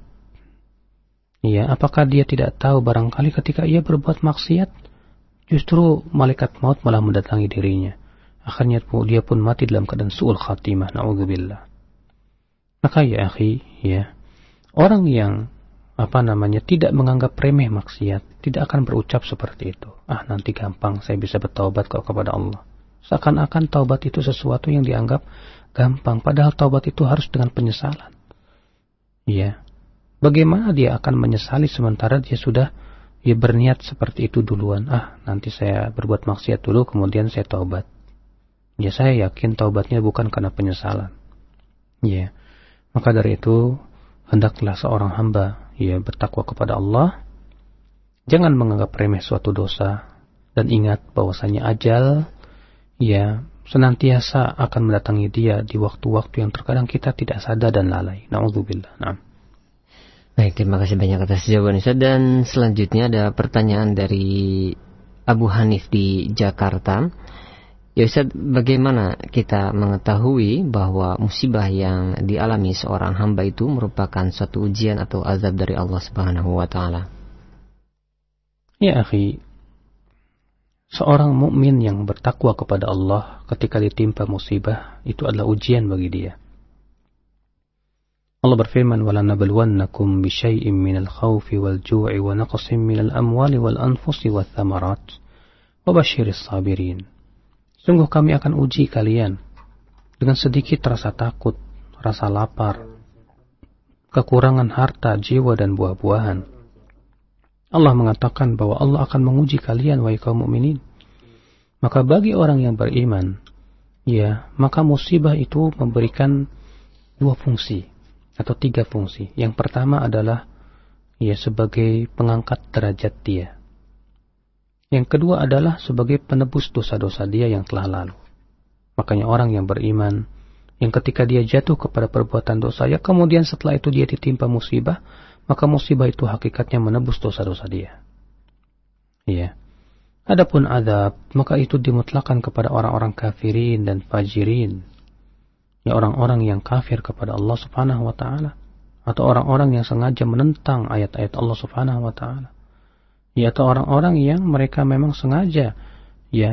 Ya, apakah dia tidak tahu barangkali ketika ia berbuat maksiat, justru malaikat maut malah mendatangi dirinya. Akhirnya dia pun mati dalam keadaan su'ul khatimah, na'udzubillah. Maka ya akhi, ya, orang yang apa namanya tidak menganggap remeh maksiat, tidak akan berucap seperti itu. Ah, nanti gampang saya bisa bertaubat kok kepada Allah. Seakan-akan taubat itu sesuatu yang dianggap gampang, padahal taubat itu harus dengan penyesalan. Ya. Bagaimana dia akan menyesali sementara dia sudah ya berniat seperti itu duluan. Ah, nanti saya berbuat maksiat dulu, kemudian saya taubat. Ya, saya yakin taubatnya bukan karena penyesalan. Ya, maka dari itu hendaklah seorang hamba ya bertakwa kepada Allah. Jangan menganggap remeh suatu dosa dan ingat bahwasanya ajal ya senantiasa akan mendatangi dia di waktu-waktu yang terkadang kita tidak sadar dan lalai. Na'udzubillah. Nah.
Baik, terima kasih banyak atas jawaban Ustaz. Dan selanjutnya ada pertanyaan dari Abu Hanif di Jakarta. Ya Ustaz, bagaimana kita mengetahui bahwa musibah yang dialami seorang hamba itu merupakan suatu ujian atau azab dari Allah Subhanahu wa taala?
Ya akhi, seorang mukmin yang bertakwa kepada Allah ketika ditimpa musibah itu adalah ujian bagi dia. Allah berfirman, وَلَنَبْلُوَنَّكُمْ بِشَيْءٍ مِّنَ الْخَوْفِ وَالْجُوعِ وَنَقْصٍ مِّنَ الْأَمْوَالِ وَالْأَنفُسِ وَالثَّمَرَاتِ وَبَشِّرِ الصَّابِرِينَ. Sungguh kami akan uji kalian dengan sedikit rasa takut, rasa lapar, kekurangan harta, jiwa dan buah-buahan. Allah mengatakan bahwa Allah akan menguji kalian wahai kaum mukminin. Maka bagi orang yang beriman, ya, maka musibah itu memberikan dua fungsi atau tiga fungsi. Yang pertama adalah ya sebagai pengangkat derajat dia. Yang kedua adalah sebagai penebus dosa-dosa dia yang telah lalu. Makanya orang yang beriman, yang ketika dia jatuh kepada perbuatan dosa, ya kemudian setelah itu dia ditimpa musibah, maka musibah itu hakikatnya menebus dosa-dosa dia. Ya. Adapun azab, maka itu dimutlakan kepada orang-orang kafirin dan fajirin. Ya, orang-orang yang kafir kepada Allah Subhanahu wa taala, atau orang-orang yang sengaja menentang ayat-ayat Allah Subhanahu wa taala. Ya, atau orang-orang yang mereka memang sengaja ya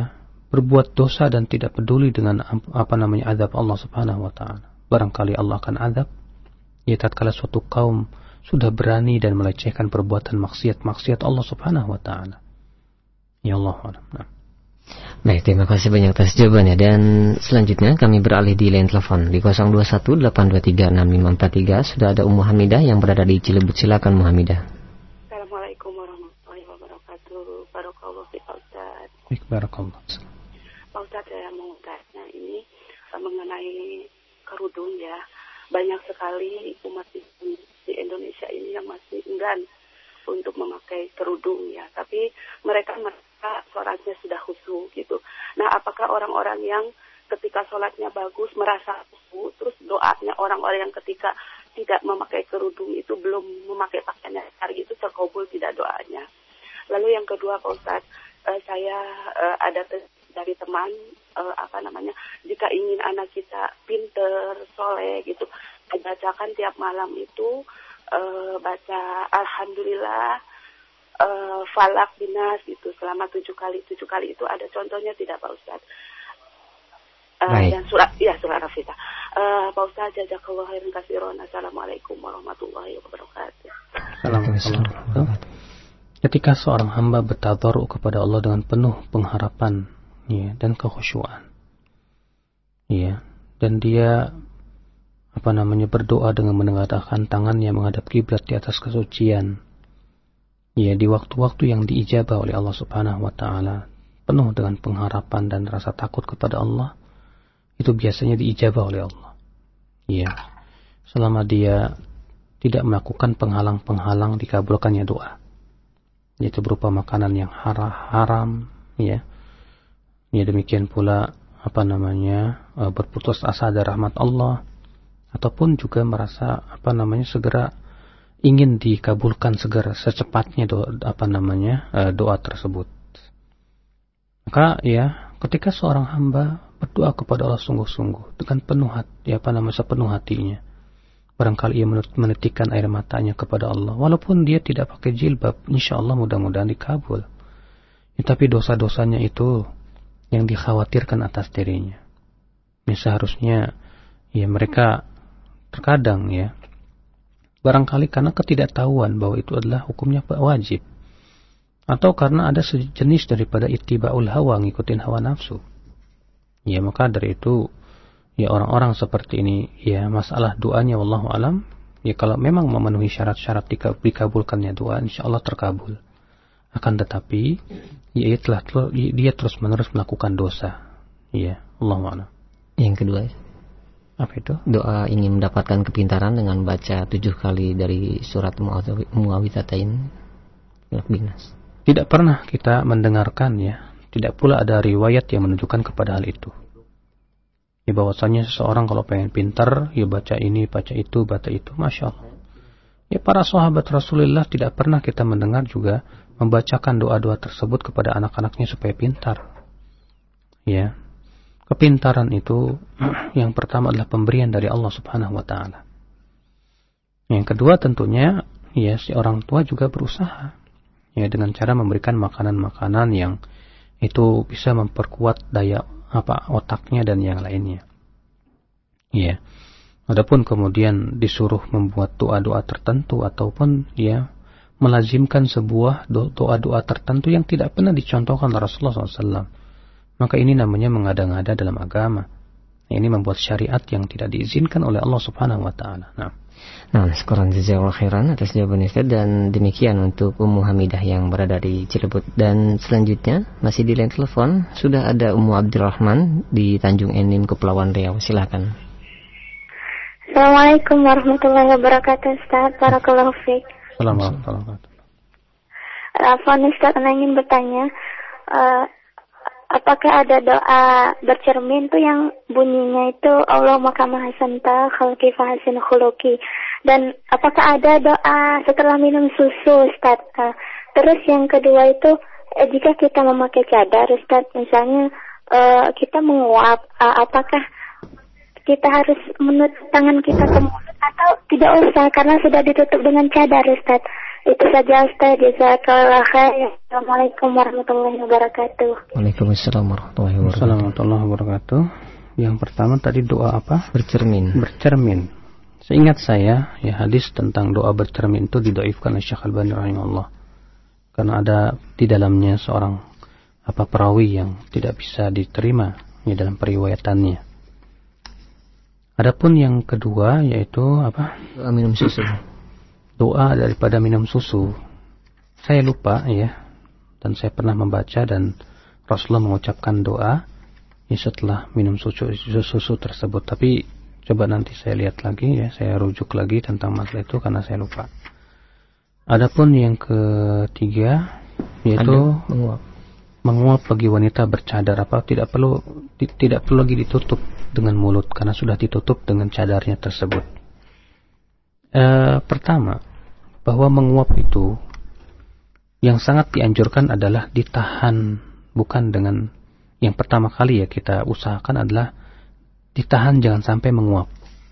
berbuat dosa dan tidak peduli dengan apa namanya azab Allah Subhanahu wa taala. Barangkali Allah akan azab ya tatkala suatu kaum sudah berani dan melecehkan perbuatan maksiat-maksiat Allah Subhanahu wa taala. Ya Allah. Nah.
Baik, terima kasih banyak atas jawabannya. Dan selanjutnya kami beralih di line telepon di nol dua satu delapan dua tiga enam lima empat tiga. Sudah ada Ummu Hamidah yang berada di Cilebut. Silakan Ummu Hamidah.
Assalamualaikum warahmatullahi wabarakatuh. Barakallahu fiik Pak Ustaz.
Baik, barakallahu.
Pak Ustaz, saya mau tanya ini mengenai kerudung ya. Banyak sekali umat di Indonesia ini yang masih enggan untuk memakai kerudung ya. Tapi mereka mereka sholatnya sudah khusyuk gitu. Nah, apakah orang-orang yang ketika sholatnya bagus merasa khusyuk, terus doanya orang-orang yang ketika tidak memakai kerudung itu belum memakai pakaian yang besar gitu terkabul tidak doanya? Lalu yang kedua Pak Ustadz, uh, saya uh, ada dari teman uh, apa namanya, jika ingin anak kita pinter, soleh gitu, bacakan tiap malam itu uh, baca Alhamdulillah, uh, Falak, Binas gitu selama tujuh kali. Tujuh kali itu ada contohnya tidak Pak Ustadz? Uh, dan surat, ya surat Rafita. Uh, Pak Ustadz, jazakallahu khairan katsiran. Assalamualaikum warahmatullahi wabarakatuh.
Assalamualaikum. Ketika seorang hamba bertadarru kepada Allah dengan penuh pengharapan ya, dan kekhusyuan ya, dan dia apa namanya berdoa dengan menengadahkan tangannya menghadap kiblat di atas kesucian ya, di waktu-waktu yang diijabah oleh Allah Subhanahu wa taala, penuh dengan pengharapan dan rasa takut kepada Allah, itu biasanya diijabah oleh Allah ya, selama dia tidak melakukan penghalang-penghalang dikabulkannya doa, yaitu berupa makanan yang haram, haram ya. Ya demikian pula apa namanya berputus asa dari rahmat Allah, ataupun juga merasa apa namanya segera ingin dikabulkan segera secepatnya doa apa namanya doa tersebut. Maka ya ketika seorang hamba berdoa kepada Allah sungguh-sungguh dengan penuh hati, apa namanya sepenuh hatinya, barangkali ia menitikkan air matanya kepada Allah, walaupun dia tidak pakai jilbab, insya Allah mudah-mudahan dikabul ya, tapi dosa-dosanya itu yang dikhawatirkan atas dirinya ya, seharusnya ya mereka terkadang ya barangkali karena ketidaktahuan bahwa itu adalah hukumnya wajib, atau karena ada sejenis daripada ittiba'ul hawa, ngikutin hawa nafsu ya, maka dari itu ya orang-orang seperti ini ya masalah doanya wallahu alam ya, kalau memang memenuhi syarat-syarat dikabulkannya doa insyaallah terkabul. Akan tetapi ya telah dia terus-menerus melakukan dosa ya, wallahu alam.
Yang kedua
apa itu?
Doa ingin mendapatkan kepintaran dengan baca tujuh kali dari surat Muawwidzatain Binas.
Tidak pernah kita mendengarkan ya, tidak pula ada riwayat yang menunjukkan kepada hal itu. Ya bahwasanya seseorang kalau pengen pintar, ya baca ini, baca itu, baca itu, masya Allah. Ya para sahabat Rasulullah tidak pernah kita mendengar juga membacakan doa-doa tersebut kepada anak-anaknya supaya pintar. Ya, kepintaran itu yang pertama adalah pemberian dari Allah Subhanahu Wa Taala. Yang kedua tentunya, ya si orang tua juga berusaha, ya dengan cara memberikan makanan-makanan yang itu bisa memperkuat daya apa otaknya dan yang lainnya. Ya. Adapun kemudian disuruh membuat doa-doa tertentu ataupun ya melazimkan sebuah doa-doa tertentu yang tidak pernah dicontohkan oleh Rasulullah shallallahu alaihi wasallam, maka ini namanya mengada-ngada dalam agama. Ini membuat syariat yang tidak diizinkan oleh Allah Subhanahu wa taala. Nah,
Nah, sekurang jazakallahu khairan atas jawaban Ustaz, dan demikian untuk Ummu Hamidah yang berada di Cilebut. Dan selanjutnya masih di line telepon sudah ada Ummu Abdurrahman di Tanjung Enim, Kepulauan Riau. Silakan.
Assalamualaikum warahmatullahi wabarakatuh Ustaz. Barakallahu fiik.
Assalamualaikum.
Afwan Ustaz, saya ingin bertanya, uh, apakah ada doa bercermin tuh yang bunyinya itu Allahumma kama hasanta khalqi fa hasin khuluqi, dan apakah ada doa setelah minum susu Ustaz? Uh, terus yang kedua itu eh, jika kita memakai cadar Ustaz, misalnya uh, kita menguap, uh, apakah kita harus menutup tangan kita ke mulut atau tidak usah karena sudah ditutup dengan cadar Ustaz? Itu saja Ustaz. Jazakallahu khair. Assalamualaikum warahmatullahi wabarakatuh.
Waalaikumsalam warahmatullahi wabarakatuh.
Warahmatullahi wabarakatuh. Yang pertama tadi doa apa?
Bercermin.
Bercermin. Seingat saya, ya hadis tentang doa bercermin itu didhaifkan oleh Syekh Al-Albani rahimahullah. Karena ada di dalamnya seorang apa perawi yang tidak bisa diterima ya dalam periwayatannya. Adapun yang kedua yaitu apa?
Doa minum susu.
Doa daripada minum susu. Saya lupa ya, dan saya pernah membaca dan Rasulullah mengucapkan doa ya setelah minum susu, susu tersebut. Tapi coba nanti saya lihat lagi ya, saya rujuk lagi tentang masalah itu karena saya lupa. Adapun yang ketiga yaitu menguap. Menguap bagi wanita bercadar apa tidak perlu di, tidak perlu lagi ditutup dengan mulut karena sudah ditutup dengan cadarnya tersebut. E, pertama, bahwa menguap itu yang sangat dianjurkan adalah ditahan, bukan dengan yang pertama kali ya kita usahakan adalah ditahan jangan sampai menguap.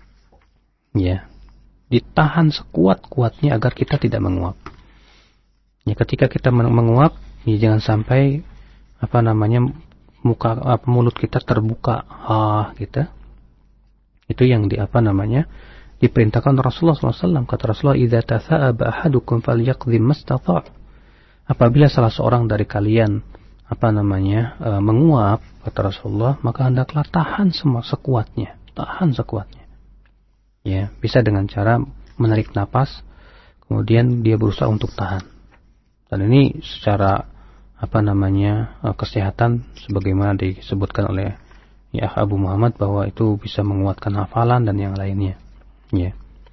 Ya. Ditahan sekuat-kuatnya agar kita tidak menguap. Ya, ketika kita menguap, ya jangan sampai apa namanya muka apa, mulut kita terbuka ah gitu. Itu yang di apa namanya diperintahkan Rasulullah shallallahu alaihi wasallam. Kata Rasulullah, "Idza tatha'aba ahadukum falyaqdhim mastata'." Apabila salah seorang dari kalian apa namanya e, menguap, kata Rasulullah, maka hendaklah tahan semua sekuatnya, tahan sekuatnya. Ya, bisa dengan cara menarik napas, kemudian dia berusaha untuk tahan. Dan ini secara apa namanya kesehatan sebagaimana disebutkan oleh ya Abu Muhammad bahwa itu bisa menguatkan hafalan dan yang lainnya. Ya.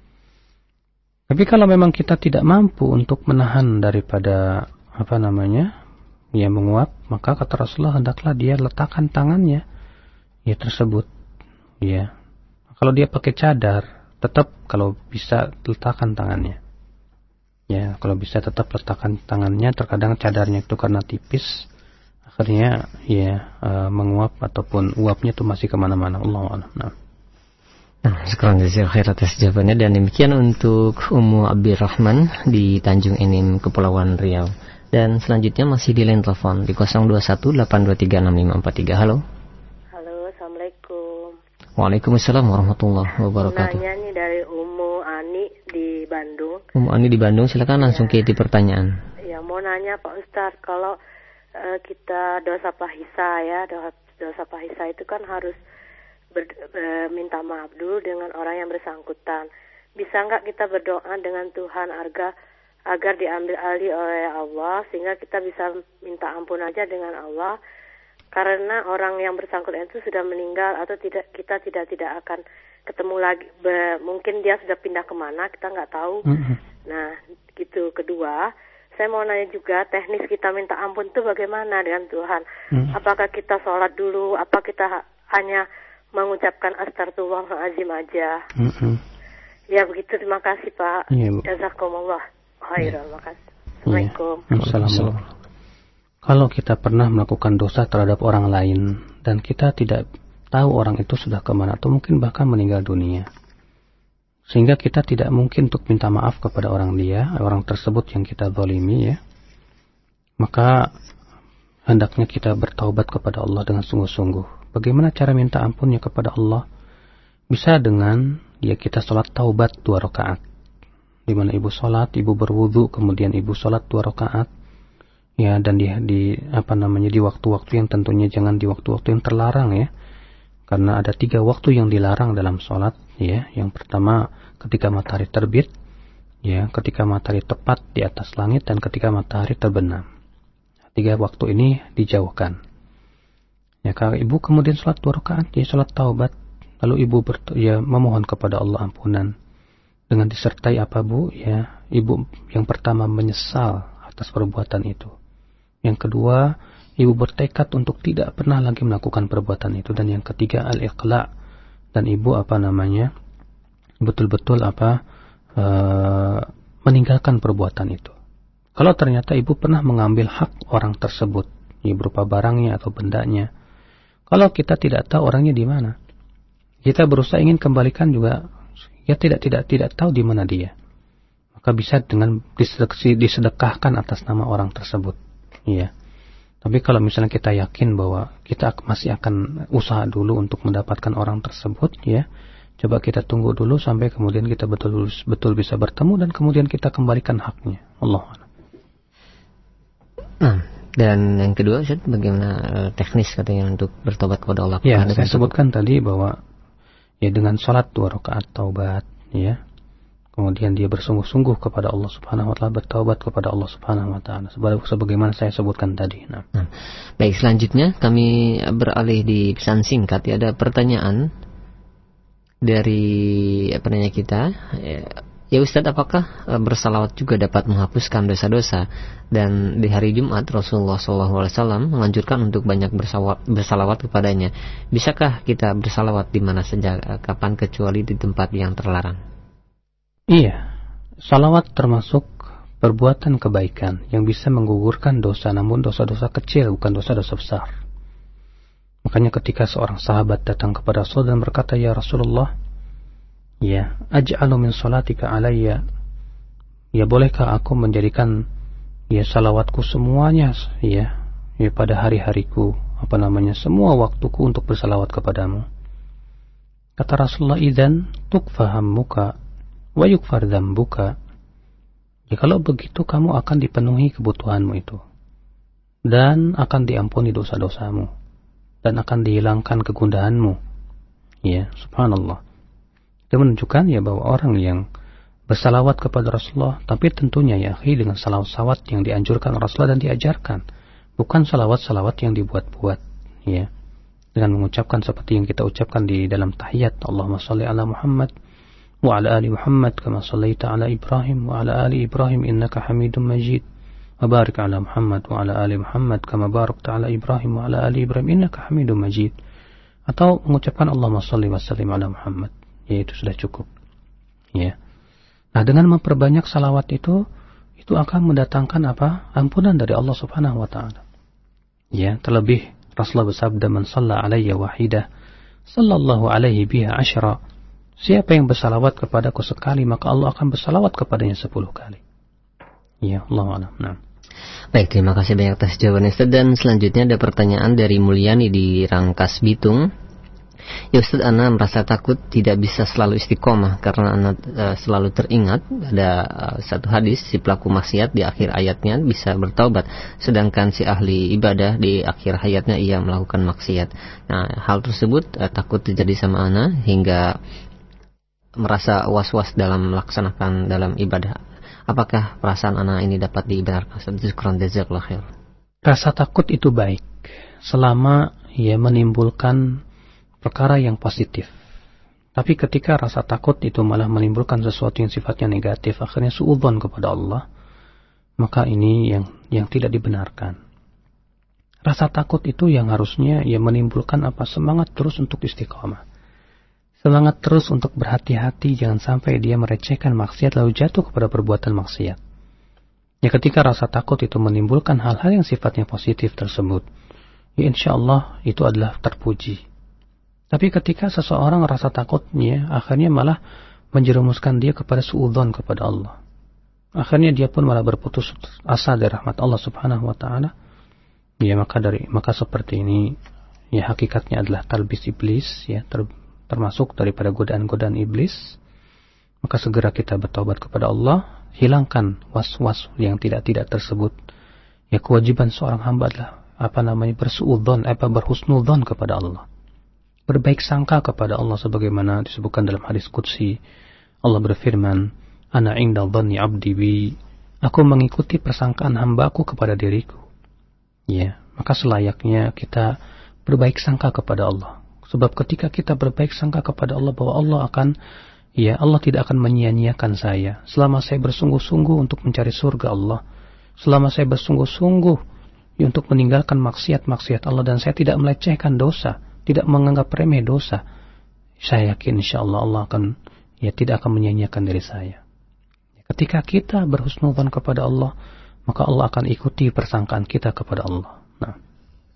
Tapi kalau memang kita tidak mampu untuk menahan daripada apa namanya ya menguap, maka kata Rasulullah hendaklah dia letakkan tangannya ya tersebut. Ya. Kalau dia pakai cadar, tetap kalau bisa letakkan tangannya. Ya, kalau bisa tetap letakkan tangannya. Terkadang cadarnya itu karena tipis, akhirnya ya e, menguap ataupun uapnya itu masih kemana-mana. Allahu a'lam. Nah.
Nah, sekarang jazakallahu khair atas jawabannya, dan demikian untuk Ummu Abdirrahman di Tanjung Enim, Kepulauan Riau. Dan selanjutnya masih di line telepon di nol dua satu delapan dua tiga enam lima empat tiga. Halo.
Halo, Assalamualaikum.
Waalaikumsalam warahmatullahi wabarakatuh.
Nanya nih dari Ummu Ani di Bandung.
Ummu Ani di Bandung, silakan langsung
ya.
ke pertanyaan.
Ya, mau nanya Pak Ustadz, kalau uh, kita dosa pahisa ya, dosa, dosa pahisa itu kan harus ber, uh, minta maaf dulu dengan orang yang bersangkutan. Bisa nggak kita berdoa dengan Tuhan agar agar diambil alih oleh Allah sehingga kita bisa minta ampun aja dengan Allah? Karena orang yang bersangkutan itu sudah meninggal atau tidak, kita tidak tidak akan ketemu lagi. Be, mungkin dia sudah pindah kemana, kita nggak tahu. Mm-hmm. Nah, gitu. Kedua, saya mau nanya juga teknis kita minta ampun itu bagaimana dengan Tuhan? Mm-hmm. Apakah kita sholat dulu? Apa kita ha- hanya mengucapkan astagfirullahaladzim aja? Mm-hmm. Ya begitu. Terima kasih Pak. Jazakumullah khairan. Terima kasih. Assalamualaikum.
Assalamualaikum. Kalau kita pernah melakukan dosa terhadap orang lain dan kita tidak tahu orang itu sudah kemana atau mungkin bahkan meninggal dunia, sehingga kita tidak mungkin untuk minta maaf kepada orang dia, orang tersebut yang kita zalimi ya, maka hendaknya kita bertaubat kepada Allah dengan sungguh-sungguh. Bagaimana cara minta ampunnya kepada Allah? Bisa dengan ya kita sholat taubat dua rakaat, di mana ibu sholat, ibu berwudu, kemudian ibu sholat dua rakaat. Ya, dan di, di apa namanya di waktu-waktu yang tentunya jangan di waktu-waktu yang terlarang ya, karena ada tiga waktu yang dilarang dalam sholat ya. Yang pertama ketika matahari terbit, ya, ketika matahari tepat di atas langit, dan ketika matahari terbenam. Tiga waktu ini dijauhkan. Ya, kalau ibu kemudian sholat dua rakaat, ya sholat taubat, lalu ibu ber, ya memohon kepada Allah ampunan dengan disertai apa bu? Ya, ibu yang pertama menyesal atas perbuatan itu. Yang kedua, ibu bertekad untuk tidak pernah lagi melakukan perbuatan itu. Dan yang ketiga, al-iqla'. Dan ibu apa namanya, betul-betul apa, e, meninggalkan perbuatan itu. Kalau ternyata ibu pernah mengambil hak orang tersebut, ya berupa barangnya atau bendanya. Kalau kita tidak tahu orangnya di mana, kita berusaha ingin kembalikan juga, ya tidak tidak tidak tahu di mana dia. maka bisa dengan disedekahkan atas nama orang tersebut. Ya. Tapi kalau misalnya kita yakin bahwa kita masih akan usaha dulu untuk mendapatkan orang tersebut, ya, coba kita tunggu dulu sampai kemudian kita betul betul bisa bertemu dan kemudian kita kembalikan haknya. Allah.
Nah, dan yang kedua, Ustaz, bagaimana uh, teknis katanya untuk bertobat kepada Allah?
Ya, saya sebutkan tadi bahwa ya dengan sholat dua rakaat taubat, ya. Kemudian dia bersungguh-sungguh kepada Allah Subhanahu wa taala, bertaubat kepada Allah Subhanahu wa taala sebagaimana saya sebutkan tadi. Nah. Nah,
baik, selanjutnya kami beralih di pesan singkat. Ya, ada pertanyaan dari penanya kita. Ya Ustadz, apakah bersalawat juga dapat menghapuskan dosa-dosa? Dan di hari Jumat Rasulullah shallallahu alaihi wasallam menganjurkan untuk banyak bersalawat, bersalawat kepadanya. Bisakah kita bersalawat di mana saja, kapan, kecuali di tempat yang terlarang?
Iya, salawat termasuk perbuatan kebaikan yang bisa menggugurkan dosa, namun dosa-dosa kecil, bukan dosa-dosa besar. Makanya ketika seorang sahabat datang kepada Rasul dan berkata, "Ya Rasulullah, ya, aj'alu min salatika alayya, ya bolehkah aku menjadikan ya salawatku semuanya ya, ya pada hari-hariku, apa namanya, semua waktuku untuk bersalawat kepadamu." Kata Rasulullah, "Idzan tukfahammuka wa yukfar dzambuka." Ya, kalau begitu kamu akan dipenuhi kebutuhanmu itu dan akan diampuni dosa-dosamu dan akan dihilangkan kegundahanmu. Ya, subhanallah. Itu menunjukkan ya bahwa orang yang bersalawat kepada Rasulullah, tapi tentunya ya akhi dengan salawat-salawat yang dianjurkan Rasulullah dan diajarkan, bukan salawat-salawat yang dibuat-buat, ya. Dengan mengucapkan seperti yang kita ucapkan di dalam tahiyat, Allahumma shalli ala Muhammad wa ala ali Muhammad kama shallaita ala Ibrahim wa ala ali Ibrahim innaka Hamidum Majid wa barik ala Muhammad wa ala ali Muhammad kama barakta ala Ibrahim wa ala ali Ibrahim innaka Hamidum Majid. Atau mengucapkan Allahumma shalli wa sallim ala Muhammad, ya, itu sudah cukup, ya. Nah, dengan memperbanyak salawat itu itu akan mendatangkan apa? Ampunan dari Allah Subhanahu wa taala. Ya, terlebih Rasulullah bersabda, "Man shalla alayya wahidah sallallahu alaihi biha asyra." Siapa yang bersalawat kepadaku sekali, maka Allah akan bersalawat kepadanya sepuluh kali. Ya, Allah a'lam. Nah.
Baik, terima kasih banyak atas jawabannya, Ustaz. Dan selanjutnya ada pertanyaan dari Mulyani di Rangkas Bitung. Ya Ustaz, ana merasa takut tidak bisa selalu istiqomah karena ana uh, selalu teringat ada uh, satu hadis, si pelaku maksiat di akhir hayatnya bisa bertaubat, sedangkan si ahli ibadah di akhir hayatnya ia melakukan maksiat. Nah, hal tersebut uh, takut terjadi sama ana hingga merasa was-was dalam melaksanakan dalam ibadah. Apakah perasaan ana ini dapat dibenarkan? Syukran jazakallahu khair.
Rasa takut itu baik selama ia menimbulkan perkara yang positif. Tapi ketika rasa takut itu malah menimbulkan sesuatu yang sifatnya negatif, akhirnya suudzon kepada Allah, maka ini yang yang tidak dibenarkan. Rasa takut itu yang harusnya ia menimbulkan apa? Semangat terus untuk istiqamah. Semangat terus untuk berhati-hati, jangan sampai dia merecehkan maksiat lalu jatuh kepada perbuatan maksiat. Ya, ketika rasa takut itu menimbulkan hal-hal yang sifatnya positif tersebut, ya insya Allah itu adalah terpuji. Tapi ketika seseorang rasa takutnya, akhirnya malah menjerumuskan dia kepada suudzon kepada Allah. Akhirnya dia pun malah berputus asa dari rahmat Allah Subhanahu wa taala. Ya, maka dari maka seperti ini ya hakikatnya adalah talbis iblis, ya, ter, termasuk daripada godaan-godaan iblis. Maka segera kita bertaubat kepada Allah, hilangkan was-was yang tidak-tidak tersebut. Ya, kewajiban seorang hamba adalah apa namanya bersuudzon, apa berhusnudzon kepada Allah. Berbaik sangka kepada Allah sebagaimana disebutkan dalam hadis qudsi. Allah berfirman, "Ana 'inda dhanni 'abdi bi." Aku mengikuti persangkaan hambaku kepada diriku. Ya, maka selayaknya kita berbaik sangka kepada Allah. Sebab ketika kita berbaik sangka kepada Allah bahwa Allah akan, ya Allah tidak akan menyia-nyiakan saya. Selama saya bersungguh-sungguh untuk mencari surga Allah. Selama saya bersungguh-sungguh ya, untuk meninggalkan maksiat-maksiat Allah. Dan saya tidak melecehkan dosa. Tidak menganggap remeh dosa. Saya yakin insya Allah Allah akan, ya tidak akan menyia-nyiakan diri saya. Ketika kita berhusnudzon kepada Allah, maka Allah akan ikuti persangkaan kita kepada Allah. Nah.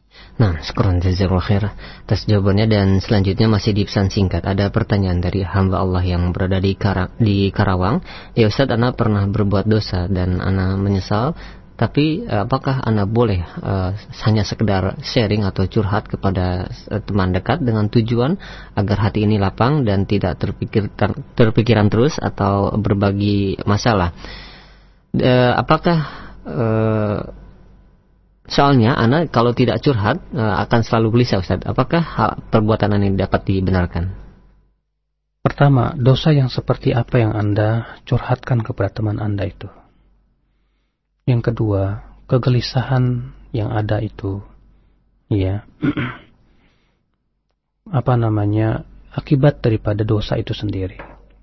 Nah, syukran jazakallahu khair atas jawabannya. Dan selanjutnya masih di pesan singkat. Ada pertanyaan dari hamba Allah yang berada di, Kara- di Karawang. Ya Ustaz, ana pernah berbuat dosa dan ana menyesal. Tapi apakah ana boleh uh, hanya sekedar sharing atau curhat kepada uh, teman dekat dengan tujuan agar hati ini lapang dan tidak terpikir ter- terpikiran terus atau berbagi masalah? Uh, apakah uh, Soalnya anak kalau tidak curhat uh, akan selalu gelisah, Ustaz. Apakah hal perbuatan ini dapat dibenarkan?
Pertama, dosa yang seperti apa yang Anda curhatkan kepada teman Anda itu? Yang kedua, kegelisahan yang ada itu, ya, apa namanya, akibat daripada dosa itu sendiri.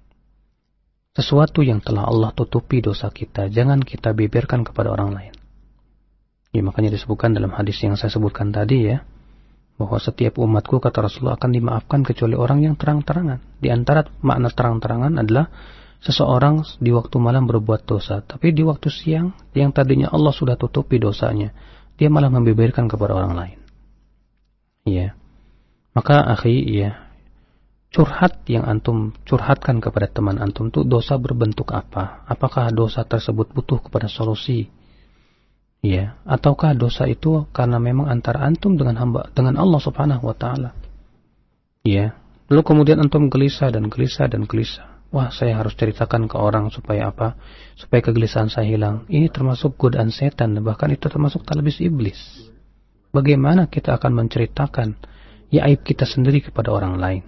Sesuatu yang telah Allah tutupi dosa kita, jangan kita beberkan kepada orang lain. Ya, makanya disebutkan dalam hadis yang saya sebutkan tadi ya, bahwa setiap umatku kata Rasulullah akan dimaafkan kecuali orang yang terang-terangan. Di antara makna terang-terangan adalah seseorang di waktu malam berbuat dosa, tapi di waktu siang yang tadinya Allah sudah tutupi dosanya, dia malah membeberkan kepada orang lain. Ya, maka akhi, ya, curhat yang antum curhatkan kepada teman antum itu dosa berbentuk apa? Apakah dosa tersebut butuh kepada solusi? Ya, ataukah dosa itu karena memang antara antum dengan hamba dengan Allah Subhanahu wa taala. Ya, lalu kemudian antum gelisah dan gelisah dan gelisah. Wah, saya harus ceritakan ke orang supaya apa? Supaya kegelisahan saya hilang. Ini termasuk godaan setan, bahkan itu termasuk talbis iblis. Bagaimana kita akan menceritakan ya aib kita sendiri kepada orang lain?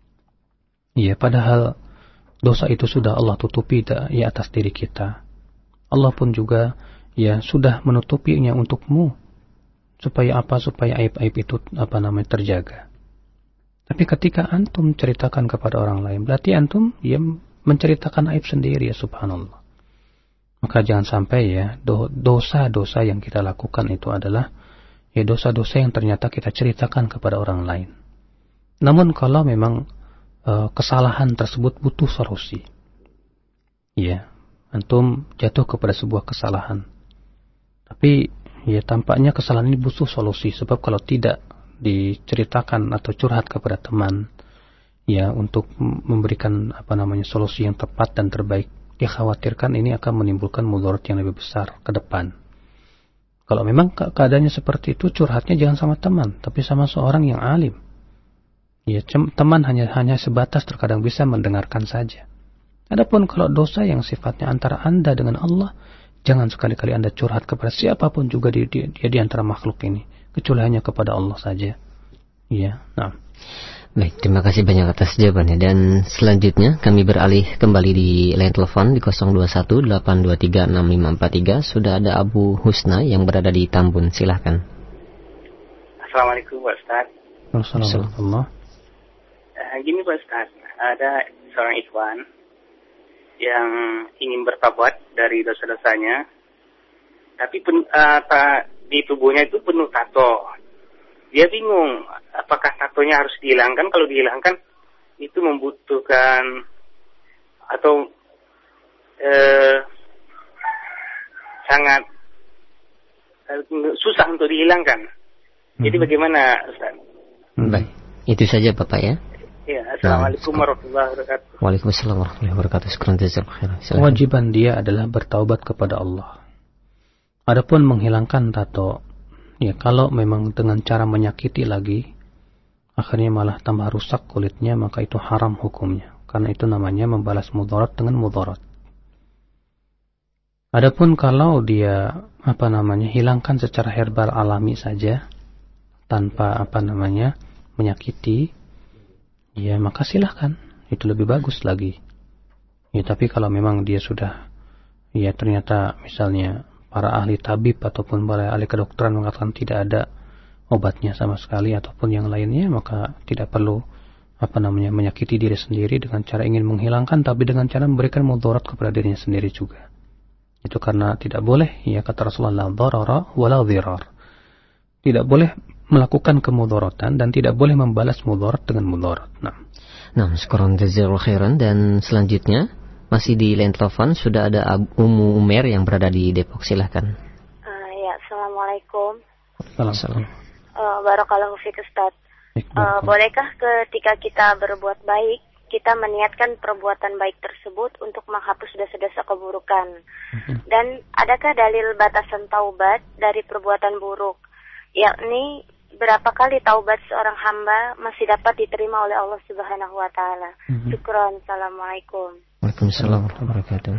Ya, padahal dosa itu sudah Allah tutupi ya atas diri kita. Allah pun juga ya sudah menutupinya untukmu, supaya apa? Supaya aib-aib itu apa namanya terjaga. Tapi ketika antum ceritakan kepada orang lain, berarti antum ya menceritakan aib sendiri, ya subhanallah. Maka jangan sampai ya do- dosa-dosa yang kita lakukan itu adalah ya dosa-dosa yang ternyata kita ceritakan kepada orang lain. Namun kalau memang uh, kesalahan tersebut butuh solusi, ya antum jatuh kepada sebuah kesalahan. Tapi ya tampaknya kesalahan ini butuh solusi, sebab kalau tidak diceritakan atau curhat kepada teman ya untuk memberikan apa namanya solusi yang tepat dan terbaik, dikhawatirkan ini akan menimbulkan mudarat yang lebih besar ke depan. Kalau memang ke- keadaannya seperti itu, curhatnya jangan sama teman, tapi sama seorang yang alim. Ya, cem- teman hanya hanya sebatas terkadang bisa mendengarkan saja. Adapun kalau dosa yang sifatnya antara Anda dengan Allah, jangan sekali-kali Anda curhat kepada siapapun juga di, di, di, di antara makhluk ini, kecuali hanya kepada Allah saja. Iya, nah.
Baik, terima kasih banyak atas jawabannya. Dan selanjutnya kami beralih kembali di line telepon di nol dua satu delapan dua tiga enam lima empat tiga. Sudah ada Abu Husna yang berada di Tambun, silahkan.
Assalamualaikum Pak Ustaz.
Assalamualaikum.
Uh, gini Pak Ustaz, ada seorang ikhwan yang ingin bertobat dari dosa-dosanya, tapi pen, uh, ta, di tubuhnya itu penuh tato. Dia bingung apakah tatonya harus dihilangkan. Kalau dihilangkan itu membutuhkan atau uh, sangat uh, susah untuk dihilangkan. Hmm. Jadi bagaimana Ustaz?
Baik, itu saja Bapak ya.
Ya, Assalamualaikum nah, warahmatullahi wabarakatuh.
Waalaikumsalam warahmatullahi wabarakatuh.
Kewajiban dia adalah bertaubat kepada Allah. Adapun menghilangkan tato, ya kalau memang dengan cara menyakiti lagi, akhirnya malah tambah rusak kulitnya, maka itu haram hukumnya. Karena itu namanya membalas mudarat dengan mudarat. Adapun kalau dia apa namanya hilangkan secara herbal alami saja, tanpa apa namanya menyakiti, ya maka silahkan, itu lebih bagus lagi. Ya tapi kalau memang dia sudah, ya ternyata misalnya para ahli tabib ataupun para ahli kedokteran mengatakan tidak ada obatnya sama sekali ataupun yang lainnya, maka tidak perlu apa namanya menyakiti diri sendiri dengan cara ingin menghilangkan, tapi dengan cara memberikan mudarat kepada dirinya sendiri juga. Itu karena tidak boleh, ya kata Rasulullah, la dharara wala dhirar. Tidak boleh melakukan kemudaratan dan tidak boleh membalas mudarat dengan mudarat. Nah,
nah, syukran jazakallahu khairan. Dan selanjutnya masih di line telepon sudah ada Ummu Umer yang berada di Depok, silahkan.
Uh, ya, assalamualaikum.
Assalamualaikum.
Uh, Barakallahu fiik Ustaz. Uh, bolehkah ketika kita berbuat baik, kita meniatkan perbuatan baik tersebut untuk menghapus dosa-dosa keburukan? Mm-hmm. Dan adakah dalil batasan taubat dari perbuatan buruk? Yakni berapa kali taubat seorang hamba masih dapat diterima oleh Allah Subhanahu wa taala? Mm-hmm. Syukran. Assalamualaikum.
Waalaikumsalam warahmatullahi wabarakatuh.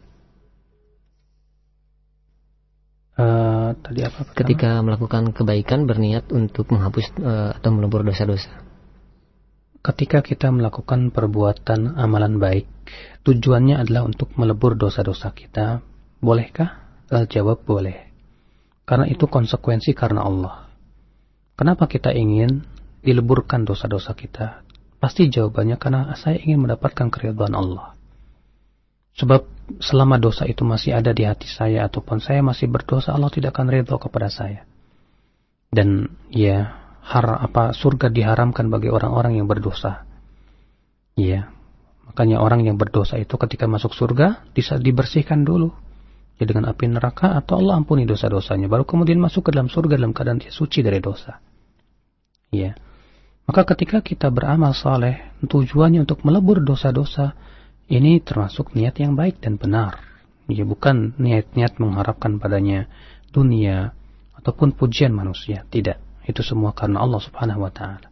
Uh, tadi apa pertama?
Ketika melakukan kebaikan berniat untuk menghapus uh, atau melebur dosa-dosa.
Ketika kita melakukan perbuatan amalan baik, tujuannya adalah untuk melebur dosa-dosa kita, bolehkah? Uh, jawab boleh. Karena itu konsekuensi karena Allah. Kenapa kita ingin dileburkan dosa-dosa kita? Pasti jawabannya karena saya ingin mendapatkan keridhaan Allah. Sebab selama dosa itu masih ada di hati saya ataupun saya masih berdosa, Allah tidak akan ridho kepada saya. Dan ya, har apa surga diharamkan bagi orang-orang yang berdosa. Ya, makanya orang yang berdosa itu ketika masuk surga bisa dibersihkan dulu ya dengan api neraka atau Allah ampuni dosa-dosanya, baru kemudian masuk ke dalam surga dalam keadaan dia suci dari dosa. Ya, maka ketika kita beramal saleh, tujuannya untuk melebur dosa-dosa. Ini termasuk niat yang baik dan benar. Ya, bukan niat-niat mengharapkan padanya dunia ataupun pujian manusia. Tidak. Itu semua karena Allah Subhanahu wa taala.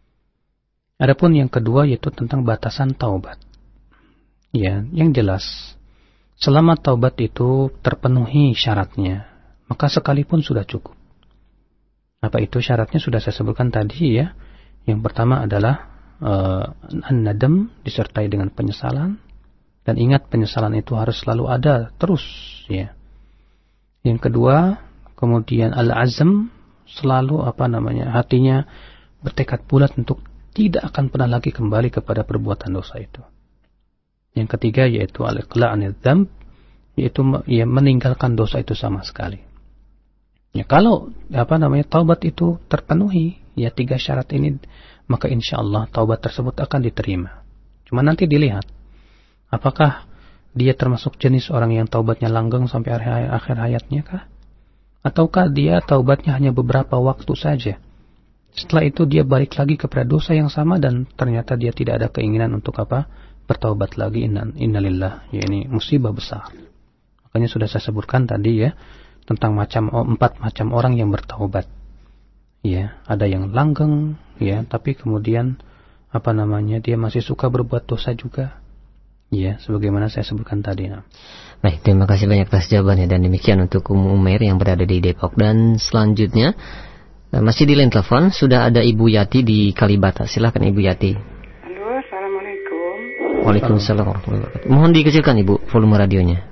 Adapun yang kedua yaitu tentang batasan taubat. Ya, yang jelas selama taubat itu terpenuhi syaratnya, maka sekalipun sudah cukup. Apa itu syaratnya sudah saya sebutkan tadi ya. Yang pertama adalah Uh, an-nadam disertai dengan penyesalan, dan ingat penyesalan itu harus selalu ada terus ya. Yang kedua, kemudian al-azm, selalu apa namanya hatinya bertekad bulat untuk tidak akan pernah lagi kembali kepada perbuatan dosa itu. Yang ketiga yaitu al-iqla' anil dzamb, yaitu ya, meninggalkan dosa itu sama sekali. Ya, kalau apa namanya taubat itu terpenuhi ya tiga syarat ini, maka insya Allah taubat tersebut akan diterima. Cuma nanti dilihat, apakah dia termasuk jenis orang yang taubatnya langgeng sampai akhir hayatnya kah? Ataukah dia taubatnya hanya beberapa waktu saja? Setelah itu dia balik lagi kepada dosa yang sama dan ternyata dia tidak ada keinginan untuk apa? Bertaubat lagi. Inna, innalillah. Ya, ini musibah besar. Makanya sudah saya sebutkan tadi ya, tentang macam oh, empat macam orang yang bertaubat. Ya, ada yang langgeng, ya, tapi kemudian apa namanya dia masih suka berbuat dosa juga. Ya, sebagaimana saya sebutkan tadi. Nah.
Baik, terima kasih banyak atas jawabannya dan demikian untuk Umu Umair yang berada di Depok. Dan selanjutnya masih di line telepon sudah ada Ibu Yati di Kalibata. Silakan Ibu Yati.
Halo, assalamualaikum.
Waalaikumsalam warahmatullahi wabarakatuh. Mohon dikecilkan Ibu volume radionya.